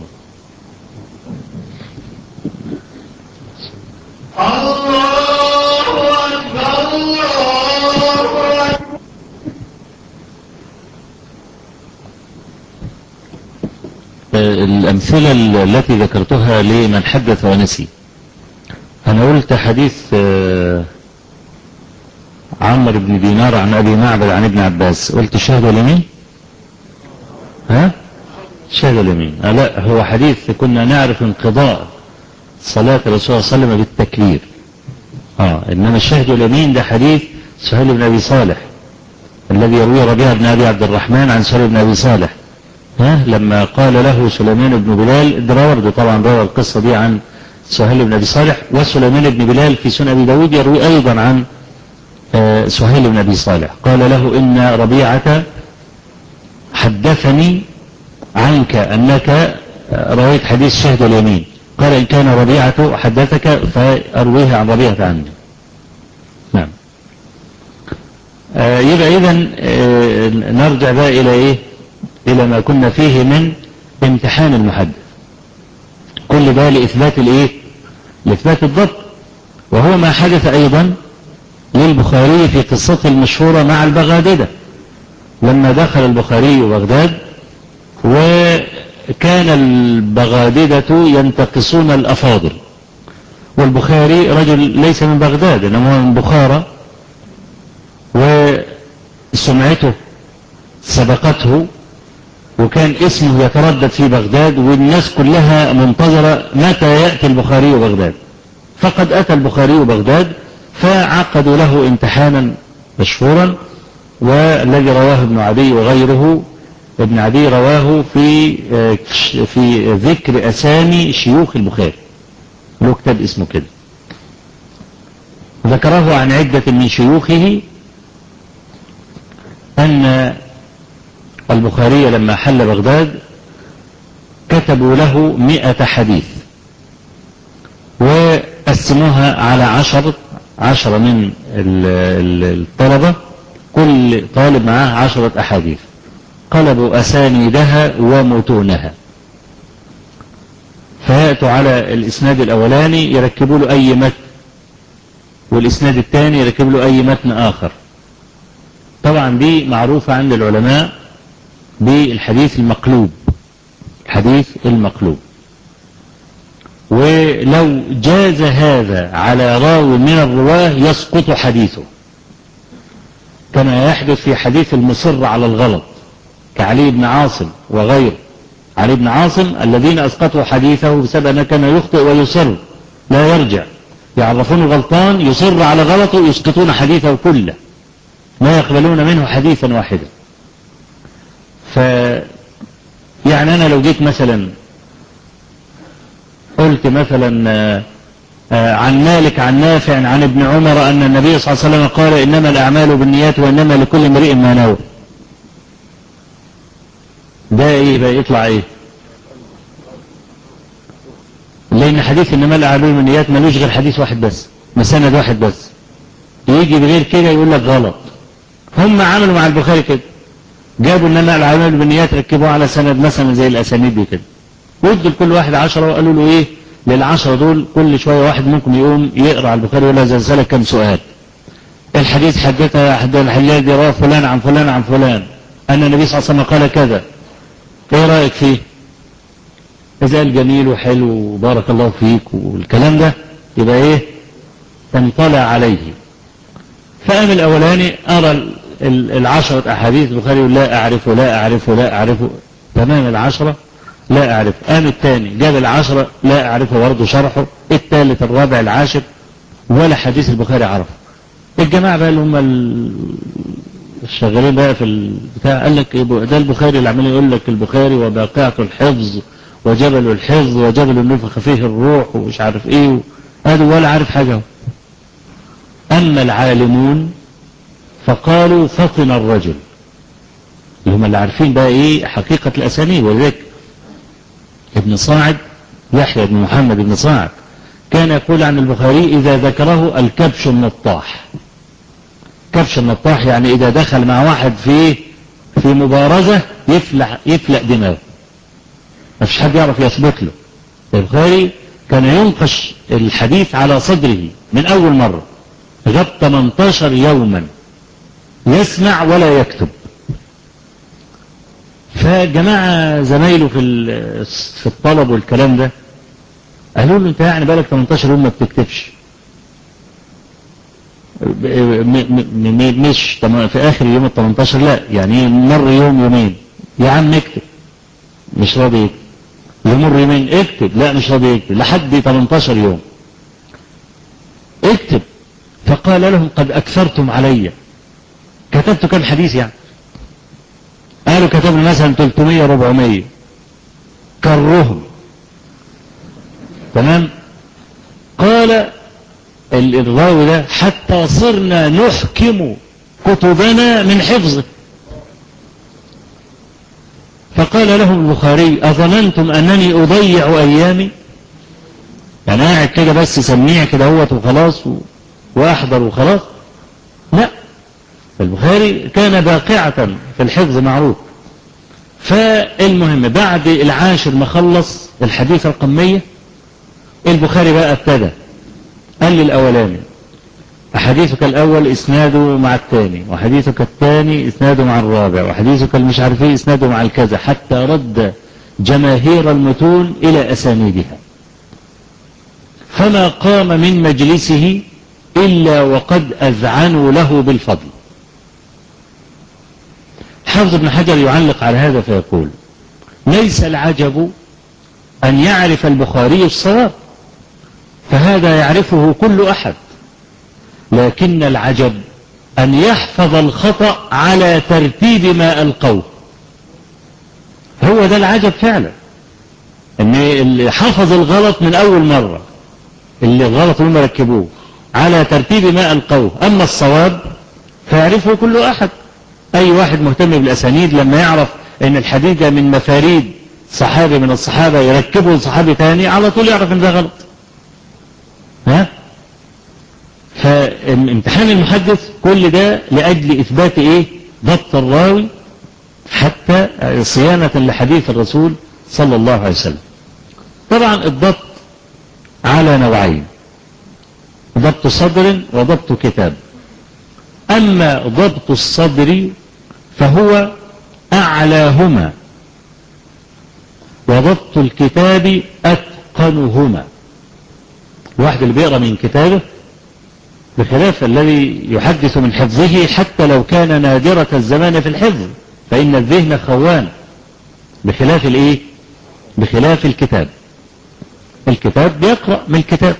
الأمثلة التي ذكرتها لمن حدث ونسي، أنا قلت حديث عمرو بن دينار عن أبي معبد عن ابن عباس، قلت شهد اليمين؟ شهد اليمين؟ لا، هو حديث كنا نعرف انقضاء صلاة الرسول صلى الله عليه وسلم بالتكبير. إنما الشهد اليمين ده حديث سهيل بن أبي صالح الذي يروي ربيعة بن أبي عبد الرحمن عن سهيل بن أبي صالح لما قال له سليمان بن بلال، الدراوردي طبعا روى القصة دي عن سهيل بن أبي صالح، وسليمان بن بلال في سنن أبي داود يروي أيضا عن سهيل بن أبي صالح، قال له إن ربيعة حدثني عنك أنك رويت حديث شهد اليمين، قال إن كان ربيعة حدثك فأرويه عن ربيعة عني. نعم. يبقى إذن نرجع بقى إلى إيه؟ إلى ما كنا فيه من امتحان المحدث، كل ده لإثبات الإيه؟ لإثبات الضبط، وهو ما حدث أيضا للبخاري في قصته المشهورة مع البغاددة، لما دخل البخاري بغداد وكان البغاددة ينتقصون الأفاضل، والبخاري رجل ليس من بغداد إنما هو من بخارى، وسمعته سبقته، وكان اسمه يتردد في بغداد، والناس كلها منتظرة متى يأتي البخاري بغداد. فقد أتى البخاري بغداد، فعقدوا له امتحانا مشهورا، والذي رواه ابن عدي وغيره. ابن عدي رواه في ذكر أسامي شيوخ البخاري، له كتاب اسمه كده، ذكره عن عدة من شيوخه أن البخاري لما حل بغداد كتبوا له 100 حديث، وقسموها على 10 من الطلبة، كل طالب معاه 10 أحاديث، قلبوا أسانيدها ومتونها، فيأتوا على الإسناد الأولاني يركبوا له أي متن، والإسناد الثاني يركب له أي متن آخر. طبعا دي معروفة عند العلماء بالحديث المقلوب، الحديث المقلوب. ولو جاز هذا على راو من الرواه يسقط حديثه، كما يحدث في حديث المصر على الغلط كعلي بن عاصم وغيره. علي بن عاصم الذين أسقطوا حديثه بسبب أنه كان يخطئ ويصر لا يرجع، يعرفون غلطان يصر على غلطه يسقطون حديثه كله، لا يقبلون منه حديثا واحدا. يعني أنا لو جيت مثلا قلت مثلا عن مالك عن نافع عن ابن عمر أن النبي صلى الله عليه وسلم قال إنما الأعمال بالنيات وإنما لكل امرئ ما نوى، ده إيه بقى؟ يطلع إيه؟ لأن حديث إنما الأعمال بالنيات ملوش غير حديث واحد بس، مسند واحد بس، يجي بغير كده يقول لك غلط. هم عملوا مع البخاري كده، جابوا إنما الأعمال بالنيات ركبوه على سند مثلا زي الأسانيد دي كده، وادوا لكل واحد 10 وقالوا له إيه؟ لل10 دول كل شوية واحد منكم يقوم يقرأ على البخاري ولا زلزلة كم سؤال. الحديث حدثها الحجاج رواه فلان عن فلان عن فلان أن النبي صلى الله عليه وسلم قال كذا، إيه رأيك فيه؟ إذا قال جميل وحلو وبارك الله فيك والكلام ده يبقى إيه؟ تنطلع عليه. فقام الأولاني أرى 10 أحاديث البخاري لا أعرفه لا أعرفه لا أعرفه، تمام 10 لا أعرف. قام الثاني جاب 10 لا أعرفه برضه شرحه، الثالث الرابع العاشر ولا حديث البخاري عرفه. الجماعة بقى اللي هم الشغالين بقى في البتاع قال لك ده البخاري اللي عمال يقول لك البخاري وباقعة الحفظ وجبل الحفظ وجبل النفخ فيه الروح ومش عارف ايه، قالوا ولا عارف حاجة. أما العالمون فقالوا فطن الرجل، اللي هم اللي عارفين بقى ايه حقيقة الأسانيد. ولذلك ابن صاعد يحيى بن محمد بن صاعد كان يقول عن البخاري إذا ذكره الكبش النطاح. كبش النطاح يعني إذا دخل مع واحد في مبارزة يفلق دماغه، ما فيش حد يعرف يثبت له. البخاري كان ينقش الحديث على صدره من أول مرة، غاب 18 يوما يسمع ولا يكتب. فجماعة زمايله في الطلب والكلام ده قالوا له انت يعني بالك 18 يوم ما بتكتبش، مش في اخر يوم ال 18 لا يعني مر يوم يومين يا عم اكتب، مش راضي يكتب. يمر يومين اكتب، لا مش راضي يكتب، لحد 18 يوم اكتب. فقال لهم قد اكثرتم علي، كتبت كم حديث يعني؟ تعالوا كتب له مثلا 300 400 كرهم. تمام. قال الراوي ده حتى صرنا نحكم كتبنا من حفظه. فقال لهم البخاري أظننتم أنني أضيع أيامي؟ يعني قاعد كده بس سميع كده هوت وخلاص وأحضر وخلاص؟ لا، البخاري كان باقعة في الحفظ معروف. فالمهم بعد العاشر ما خلص الحديث رقم 100 البخاري بقى ابتدى قال لي الأولاني حديثك الأول إسناده مع الثاني، وحديثك الثاني إسناده مع الرابع، وحديثك المش عارف ايه إسناده مع الكذا، حتى رد جماهير المتون إلى أسانيدها. فما قام من مجلسه إلا وقد أذعنوا له بالفضل. حافظ ابن حجر يعلق على هذا فيقول: ليس العجب أن يعرف البخاري الصواب، فهذا يعرفه كل أحد، لكن العجب أن يحفظ الخطأ على ترتيب ما ألقوه. هو ده العجب فعلا، أن اللي حفظ الغلط من أول مرة، اللي الغلط هم ركبوه على ترتيب ما ألقوه. أما الصواب فيعرفه كل أحد، أي واحد مهتم بالأسانيد لما يعرف أن الحديث من مفاريد صحابي من الصحابة يركبه لصحابي ثاني على طول يعرف أن ده غلط. فامتحان المحدث كل ده لأجل إثبات إيه؟ ضبط الراوي حتى صيانة لحديث الرسول صلى الله عليه وسلم. طبعا الضبط على نوعين: ضبط صدر وضبط كتاب. أما ضبط الصدر فهو أعلاهما، وضبط الكتاب أتقنهما. الواحد اللي بيقرأ من كتابه بخلاف الذي يحدث من حفظه حتى لو كان نادرة الزمان في الحفظ، فإن الذهن خوان، بخلاف الإيه؟ بخلاف الكتاب. الكتاب بيقرأ من الكتاب،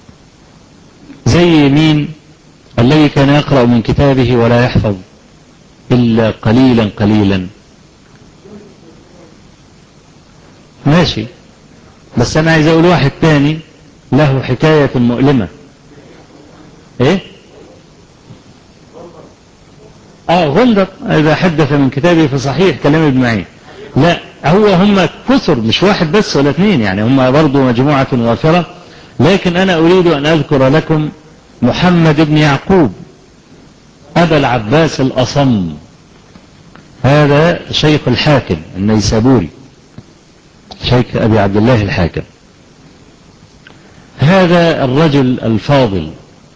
زي مين؟ الذي كان يقرأ من كتابه ولا يحفظ إلا قليلا قليلا. ماشي، بس أنا عايز أقول واحد تاني له حكاية مؤلمة. إيه؟ غندر إذا حدث من كتابه فصحيح كلام ابن معين. لا، هم كثر، مش واحد بس ولا اثنين، يعني هم برضو مجموعة وافرة. لكن أنا أريد أن أذكر لكم محمد بن يعقوب أبا العباس الأصم، هذا شيخ الحاكم النيسابوري، شيخ أبي عبد الله الحاكم. هذا الرجل الفاضل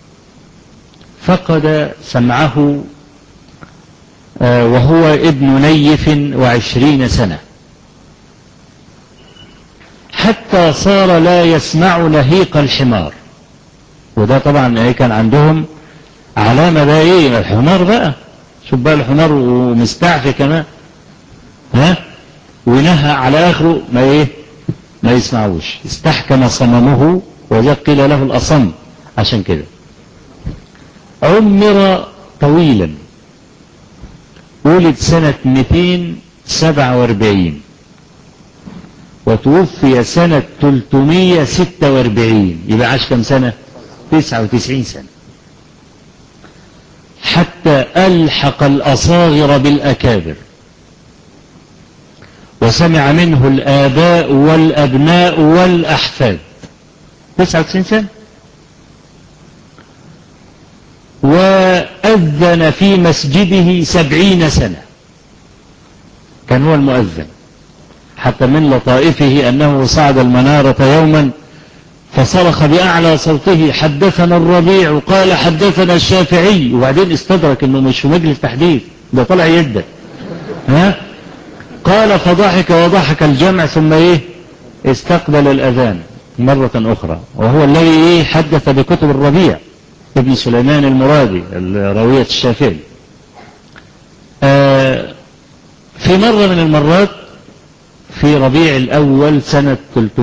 فقد سمعه وهو ابن 29 سنة، حتى صار لا يسمع نهيق الحمار. وده طبعا كان عندهم علامة بقى ايه الحمار بقى، شوف بقى الحمار ومستعفي كمان، ونهى على آخره ما يسمعوش، استحكم صممه وذا قيل له الأصم. عشان كده عمر طويلا، ولد سنة 247 وتوفي سنة 346، يبقى عاش كم سنة؟ 99 سنة، حتى ألحق الأصاغر بالأكابر، وسمع منه الآباء والأبناء والأحفاد. 99 سنة. وأذن في مسجده 70 سنة، كان هو المؤذن. حتى من لطائفه أنه صعد المنارة يوما فصرخ بأعلى صوته: حدثنا الربيع، وقال حدثنا الشافعي، وبعدين استدرك أنه مش في مجلس تحديث، ده طلع يده. قال فضحك وضحك الجمع، ثم استقبل الأذان مرة أخرى، وهو الذي حدث بكتب الربيع ابن سليمان المرادي راوية الشافعي. في مرة من المرات في ربيع الأول سنة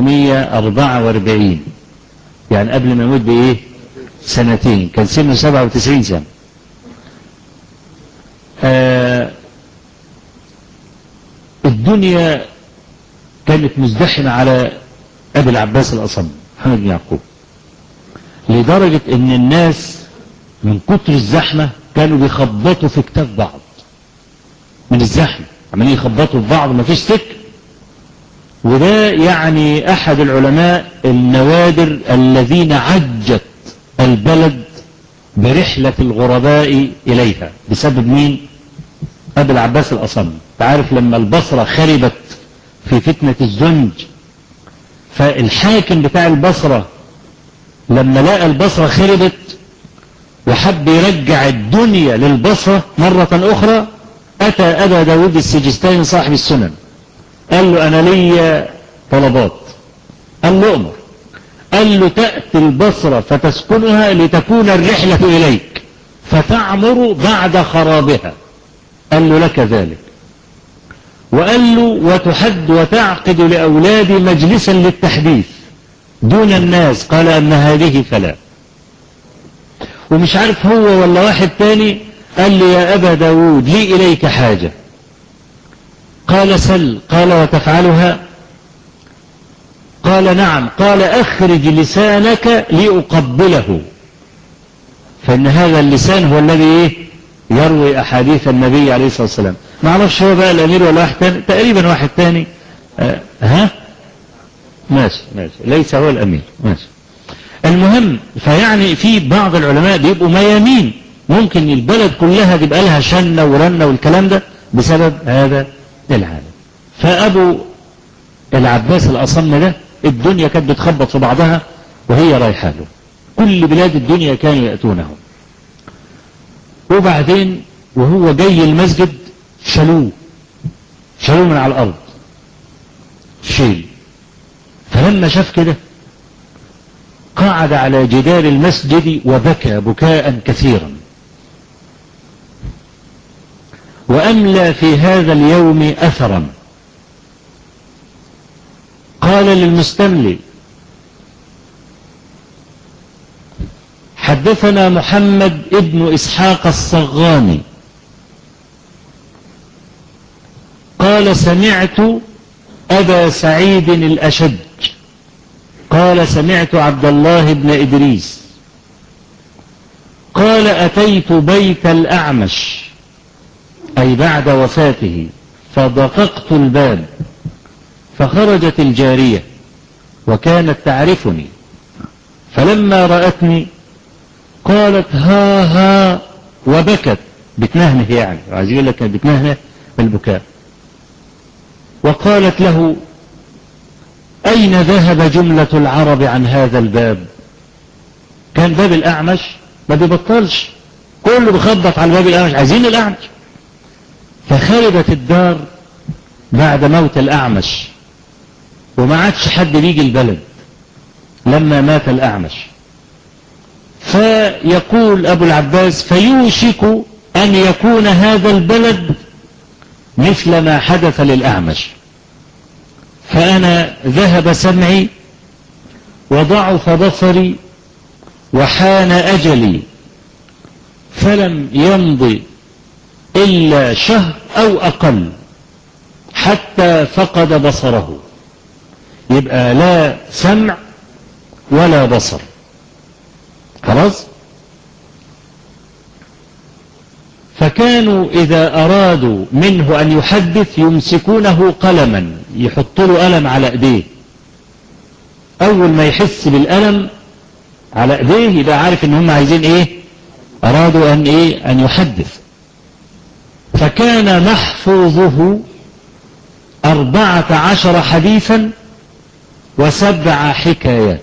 344، يعني قبل ما يموت سنتين، كان سنه 97 سنة. الدنيا كانت مزدحمة على أبي العباس الأصم محمد بن يعقوب، لدرجة ان الناس من كتر الزحمة كانوا بيخبطوا في كتاب بعض من الزحمة، عمالين يخبطوا في بعض، ما فيش سكة. وده يعني احد العلماء النوادر الذين عجت البلد برحلة الغرباء اليها بسبب مين؟ ابي العباس الاصم. تعرف لما البصرة خربت في فتنة الزنج، فالحاكم بتاع البصرة لما لقى البصرة خربت وحب يرجع الدنيا للبصرة مرة أخرى، أتى أبا داود السجستاني صاحب السنن، قال له أنا لي طلبات. قال له أمر. قال له تأتي البصرة فتسكنها لتكون الرحلة إليك فتعمر بعد خرابها. قال له لك ذلك. وقال له وتحد وتعقد لأولادي مجلسا للتحديث دون الناس. قال أن هذه فلا. ومش عارف هو ولا واحد تاني قال لي يا أبا داود لي إليك حاجة. قال سل. قال وتفعلها؟ قال نعم. قال أخرج لسانك لأقبله، فإن هذا اللسان هو الذي يروي أحاديث النبي عليه الصلاة والسلام. ما اعرفش هو بقى الأمير ولا واحد تاني، تقريبا واحد تاني. ماشي ليس هو الأمير. ماشي. المهم، فيعني في بعض العلماء بيبقوا ميامين، ممكن البلد كلها تبقى لها شنة ورنة والكلام ده بسبب هذا العالم. فأبو العباس الأصم ده الدنيا كانت بتخبط في بعضها وهي رايحة له، كل بلاد الدنيا كانوا يأتونه. وبعدين وهو جاي المسجد شالوه من على الأرض شيل. فلما شاف كده قعد على جدار المسجد وبكى بكاء كثيرا، وأملى في هذا اليوم أثرا. قال للمستملي حدثنا محمد ابن إسحاق الصغاني قال سمعت أبا سعيد الأشج قال سمعت عبد الله بن إدريس قال أتيت بيت الأعمش أي بعد وفاته فدققت الباب فخرجت الجارية وكانت تعرفني، فلما رأتني قالت ها ها وبكت، بتنهنه يعني، عايز يقول لك بتنهنه بالبكاء. وقالت له أين ذهب جملة العرب عن هذا الباب؟ كان باب الأعمش ما بيبطلش، كله بيخبط على باب الأعمش، عايزين الأعمش. فخربت الدار بعد موت الأعمش وما عادش حد بيجي البلد لما مات الأعمش. فيقول أبو العباس فيوشك أن يكون هذا البلد مثل ما حدث للأعمش، فأنا ذهب سمعي وضعف بصري وحان أجلي، فلم يمضي إلا شهر أو أقل حتى فقد بصره، يبقى لا سمع ولا بصر خلاص. فكانوا إذا أرادوا منه أن يحدث يمسكونه قلما، يحط له قلم على إيديه، أول ما يحس بالقلم على إيديه يبقى عارف إن هم عايزين إيه، أرادوا أن يحدث. فكان محفوظه 14 حديثا و7 حكايات.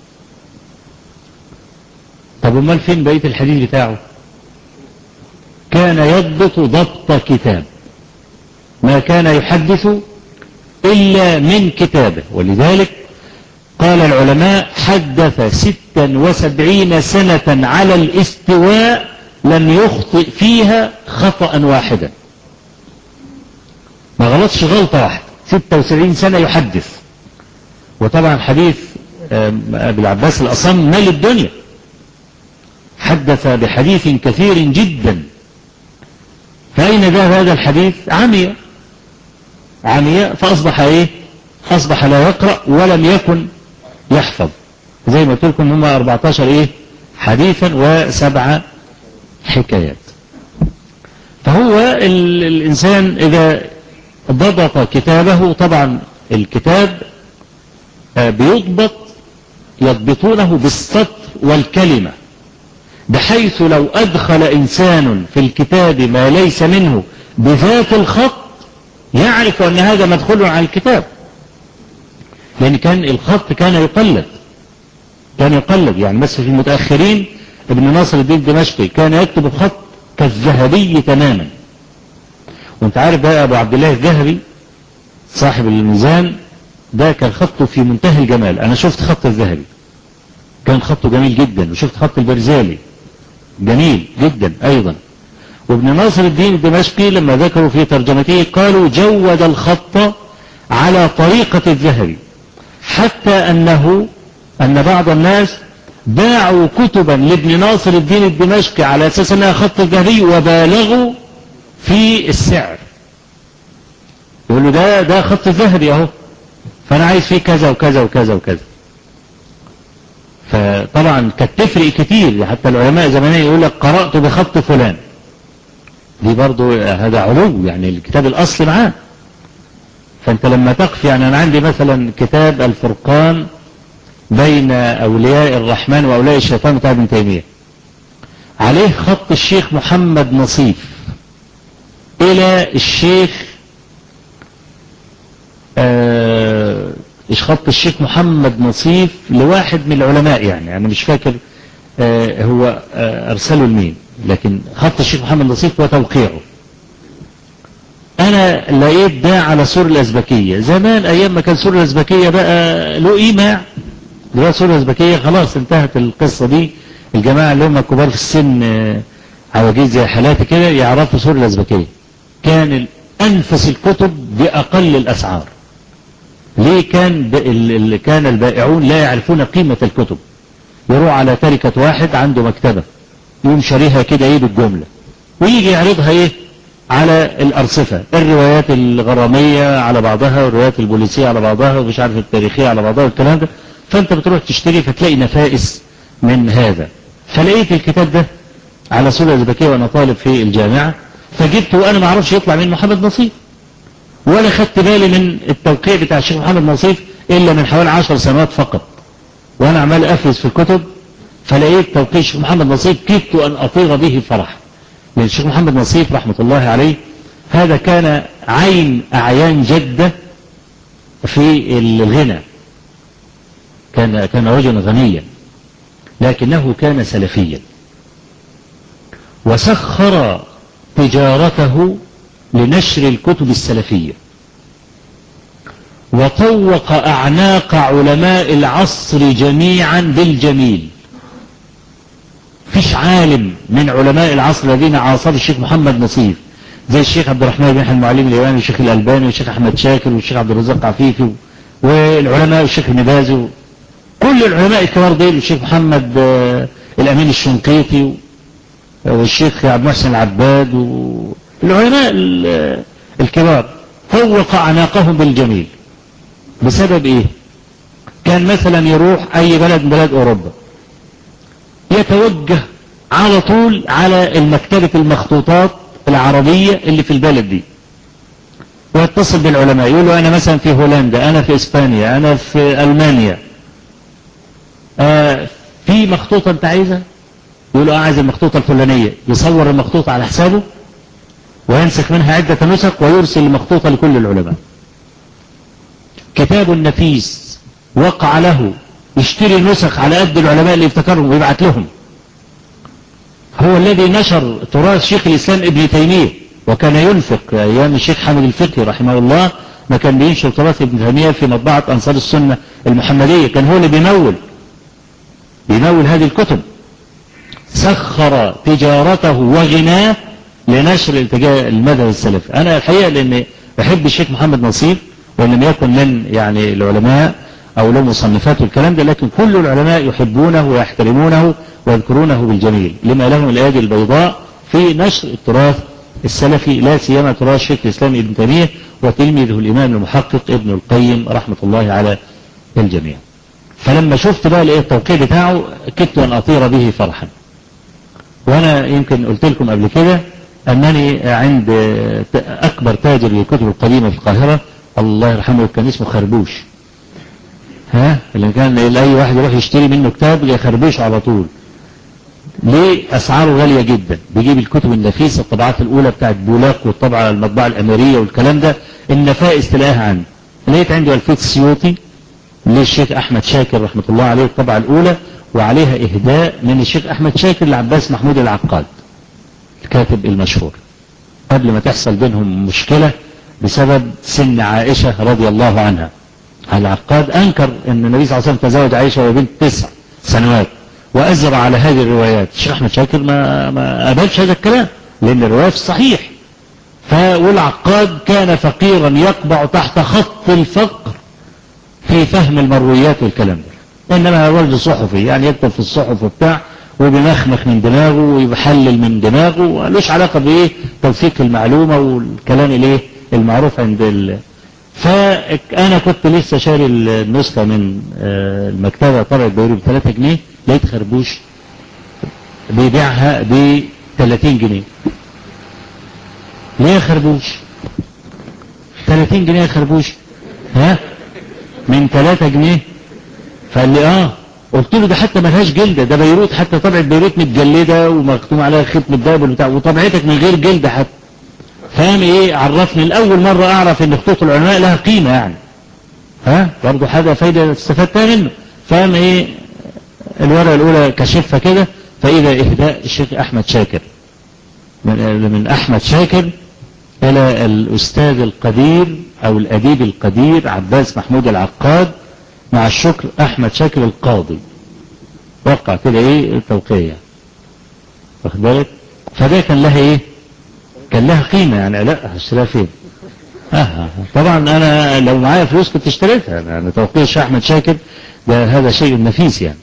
طب امال فين بقية الحديث بتاعه؟ كان يضبط ضبط كتاب، ما كان يحدث إلا من كتابه. ولذلك قال العلماء حدث 76 سنة على الاستواء لم يخطئ فيها خطأ واحدا، ما غلطش غلطة واحدة، 76 سنة يحدث. وطبعا حديث أبي العباس الأصم مال الدنيا، حدث بحديث كثير جدا. فأين ذهب هذا الحديث؟ عمياء، فأصبح إيه؟ أصبح لا يقرأ ولم يكن يحفظ. زي ما قلت لكم هم 14 إيه؟ حديثا و7 حكايات. فهو الإنسان إذا ضبط كتابه، طبعا الكتاب بيضبط، يضبطونه بالسطر والكلمة، بحيث لو أدخل إنسان في الكتاب ما ليس منه بذات الخط يعرف أن هذا مدخول على الكتاب، لأن كان الخط كان يقلد يعني. مثل في المتأخرين ابن ناصر الدين الدمشقي كان يكتب خط كالذهبي تماما. وانت عارف بقى أبو عبد الله الذهبي صاحب الميزان ده كان خطه في منتهى الجمال. أنا شفت خط الذهبي كان خطه جميل جدا، وشفت خط البرزالي جميل جدا أيضا. وابن ناصر الدين الدمشقي لما ذكروا في ترجمته قالوا جود الخط على طريقة الذهبي، حتى أن بعض الناس باعوا كتبا لابن ناصر الدين الدمشقي على أساس أنها خط الذهبي، وبالغوا في السعر. يقولوا ده خط الذهبي أهو، فأنا عايز فيه كذا وكذا وكذا وكذا. فطبعا كانت تفرق كتير، حتى العلماء زمان يقول لك قرأت بخط فلان، دي برضو هذا علو يعني الكتاب الأصل معاه. فأنت لما تقف يعني أنا عندي مثلا كتاب الفرقان بين أولياء الرحمن وأولياء الشيطان بتاع ابن تيمية، عليه خط الشيخ محمد نصيف إلى الشيخ خط الشيخ محمد نصيف لواحد من العلماء، يعني أنا مش فاكر هو أرسله لمين، لكن خط الشيخ محمد نصيف وتوقيعه. أنا لقيت ده على سور الأزبكية زمان، أيام ما كان سور الأزبكية بقى له إيماع. دلوقتي سور الأزبكية خلاص انتهت القصة دي. الجماعة اللي هم كبار في السن عواجيز زي حالاتي كده يعرفوا سور الأزبكية. كان أنفس الكتب بأقل الأسعار. ليه؟ كان البائعون لا يعرفون قيمة الكتب. يروح على تركة واحد عنده مكتبة يقوم شاريها كده ايه بالجملة، ويجي يعرضها ايه على الأرصفة، الروايات الغرامية على بعضها والروايات البوليسية على بعضها ومش عارف التاريخية على بعضها والكلام ده. فانت بتروح تشتري فتلاقي نفائس من هذا. فلقيت الكتاب ده على سور الأزبكية وانا طالب في الجامعة، فجبته وانا ما اعرفش يطلع من محمد نصيف، ولا خدت بالي من التوقيع بتاع الشيخ محمد نصيف الا من حوالي 10 سنوات فقط، وانا عمال افرز في الكتب. فلقيت توقيع الشيخ محمد نصيف كدت ان اطير به فرح، لان الشيخ محمد نصيف رحمة الله عليه هذا كان عين اعيان جدة في الغنى. كان رجلا غنيا، لكنه كان سلفيا، وسخر تجارته لنشر الكتب السلفية، وطوق أعناق علماء العصر جميعا بالجميل. فيش عالم من علماء العصر الذين عاصروا الشيخ محمد نصيف زي الشيخ عبد الرحمن بن المعلم اليواني والشيخ الألباني والشيخ أحمد شاكر والشيخ عبد الرزاق عفيفي والعلماء والشيخ ابن كل العلماء الكبار دول، والشيخ محمد الأمين الشنقيطي والشيخ عبد المحسن العباد والعلماء الكبار طوق أعناقهم بالجميل. بسبب ايه؟ كان مثلا يروح اي بلد من بلاد اوروبا يتوجه على طول على المكتبة المخطوطات العربية اللي في البلد دي، ويتصل بالعلماء يقول له انا مثلا في هولندا، انا في اسبانيا، انا في المانيا، في مخطوطة انت عايزها؟ يقول له عايز المخطوطة الفلانية. يصور المخطوطة على حسابه وينسخ منها عدة نسخ ويرسل المخطوطة لكل العلماء. كتاب نفيس وقع له يشتري نسخ على قد العلماء اللي يفتكرهم ويبعت لهم. هو الذي نشر تراث شيخ الإسلام ابن تيمية، وكان ينفق أيام الشيخ حامد الفقي رحمه الله ما كان بينشر تراث ابن تيمية في مطبعة أنصار السنة المحمدية، كان هو اللي بيمول هذه الكتب. سخر تجارته وغناه لنشر المذهب السلفي. أنا الحقيقة لأني بحب الشيخ محمد نصيف، وإن لم يكن من يعني العلماء أو له مصنفات والكلام ده، لكن كل العلماء يحبونه ويحترمونه ويذكرونه بالجميل لما لهم الأيادي البيضاء في نشر التراث السلفي، لا سيما تراث شيخ الإسلام ابن تيمية. وتلميذه الإمام المحقق ابن القيم رحمة الله على الجميع. فلما شفت بقى لقيت التوقيع بتاعه كدت أن أطير به فرحا. وأنا يمكن قلت لكم قبل كده أنني عند أكبر تاجر للكتب القديمة في القاهرة الله يرحمه كان اسمه خربوش، اللي كان أي واحد يروح يشتري منه كتاب يخربوش على طول. ليه؟ أسعاره غالية جدا، بيجيب الكتب النفيسة الطبعات الأولى بتاعت بولاق والطبعة المطبعة الأميرية والكلام ده، النفائس تلاقيها عنده. لقيت عنده الفيت السيوطي للشيخ أحمد شاكر رحمة الله عليه الطبعة الأولى، وعليها إهداء من الشيخ أحمد شاكر لعباس محمود العقاد الكاتب المشهور، قبل ما تحصل بينهم مشكلة بسبب سن عائشة رضي الله عنها. العقاد أنكر أن النبي صلى الله عليه وسلم تزوج عائشة وهي بنت 9 سنوات، وأزرع على هذه الروايات. الشيخ أحمد شاكر ما قبلش هذا الكلام لأن الرواية صحيح. والعقاد كان فقيرا يقبع تحت خط الفقر في فهم المرويات والكلام ده، إنما رجل صحفي يعني يكتب في الصحف وبتاع وبيمخمخ من دماغه ويحلل من دماغه، ولوش علاقة بإيه توثيق المعلومة والكلام الإيه المعروف عند فأنا كنت لسه شاري النسخة من المكتبة طبعة بيروت ب3 جنيه، لقيت خربوش بيبيعها ب30 جنيه. ليه خربوش 30 جنيه خربوش من 3 جنيه؟ فقال لي قلت له ده حتى ملهاش جلدة، ده بيروت، حتى طبعة بيروت متجلدة ومختوم عليها ختم الدهب وبتاع، وطبعتك من غير جلدة حتى. فاهم ايه؟ عرفني الأول مرة أعرف ان خطوط العلماء لها قيمة يعني، برضه حاجة فايدة استفدتها منه. فاهم ايه؟ الورقة الأولى كشفها كده، فإذا إهداء الشيخ أحمد شاكر من أحمد شاكر إلى الأستاذ القدير أو الأديب القدير عباس محمود العقاد، مع الشكر أحمد شاكر القاضي. وقع كده ايه التوقيع، واخد بالك؟ فده كان لها ايه؟ كان لها قيمة يعني. لا هشتريها فين؟ طبعا انا لو معايا فلوس كنت اشتريتها يعني. توقيع الشيخ احمد شاكر ده هذا شيء نفيس يعني.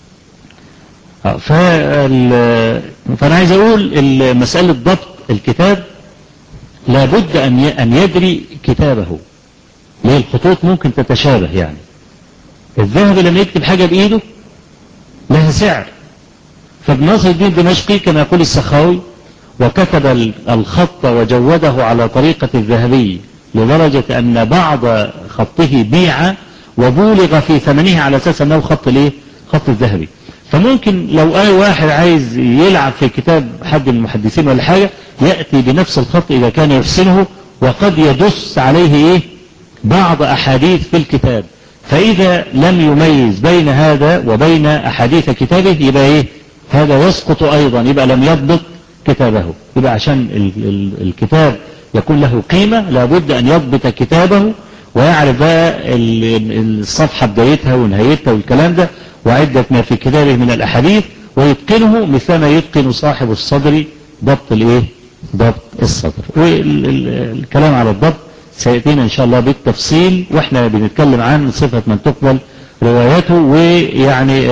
فانا عايز اقول مسألة ضبط الكتاب لابد ان يدري كتابه. ليه؟ الخطوط ممكن تتشابه يعني. الذهبي لما يكتب حاجة بايده لها سعر. فابن ناصر الدين الدمشقي كما يقول السخاوي وكتب الخط وجوده على طريقة الذهبي لدرجة أن بعض خطه بيع وبولغ في ثمنه على أساس أنه خط الايه؟ خط الذهبي. فممكن لو أي واحد عايز يلعب في كتاب حد من المحدثين ولا حاجة يأتي بنفس الخط إذا كان يحسنه، وقد يدس عليه ايه؟ بعض أحاديث في الكتاب. فإذا لم يميز بين هذا وبين أحاديث كتابه يبقى ايه؟ هذا يسقط أيضا، يبقى لم يضبط كتابه. يبقى عشان الكتاب يكون له قيمة لابد أن يضبط كتابه ويعرف بقى الصفحة بدايتها ونهايتها والكلام ده، وعدة ما في كتابه من الأحاديث، ويتقنه مثلما يتقن صاحب الصدر ضبط الايه؟ ضبط الصدر. والكلام على الضبط سيأتينا إن شاء الله بالتفصيل واحنا بنتكلم عن صفة من تقبل روايته، ويعني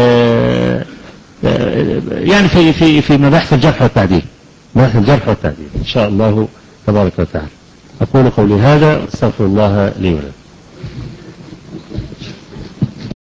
يعني في مباحث الجرح والتعديل، مباحث الجرح والتعديل إن شاء الله تبارك وتعالى. أقول قولي هذا واستغفر الله لي ولكم.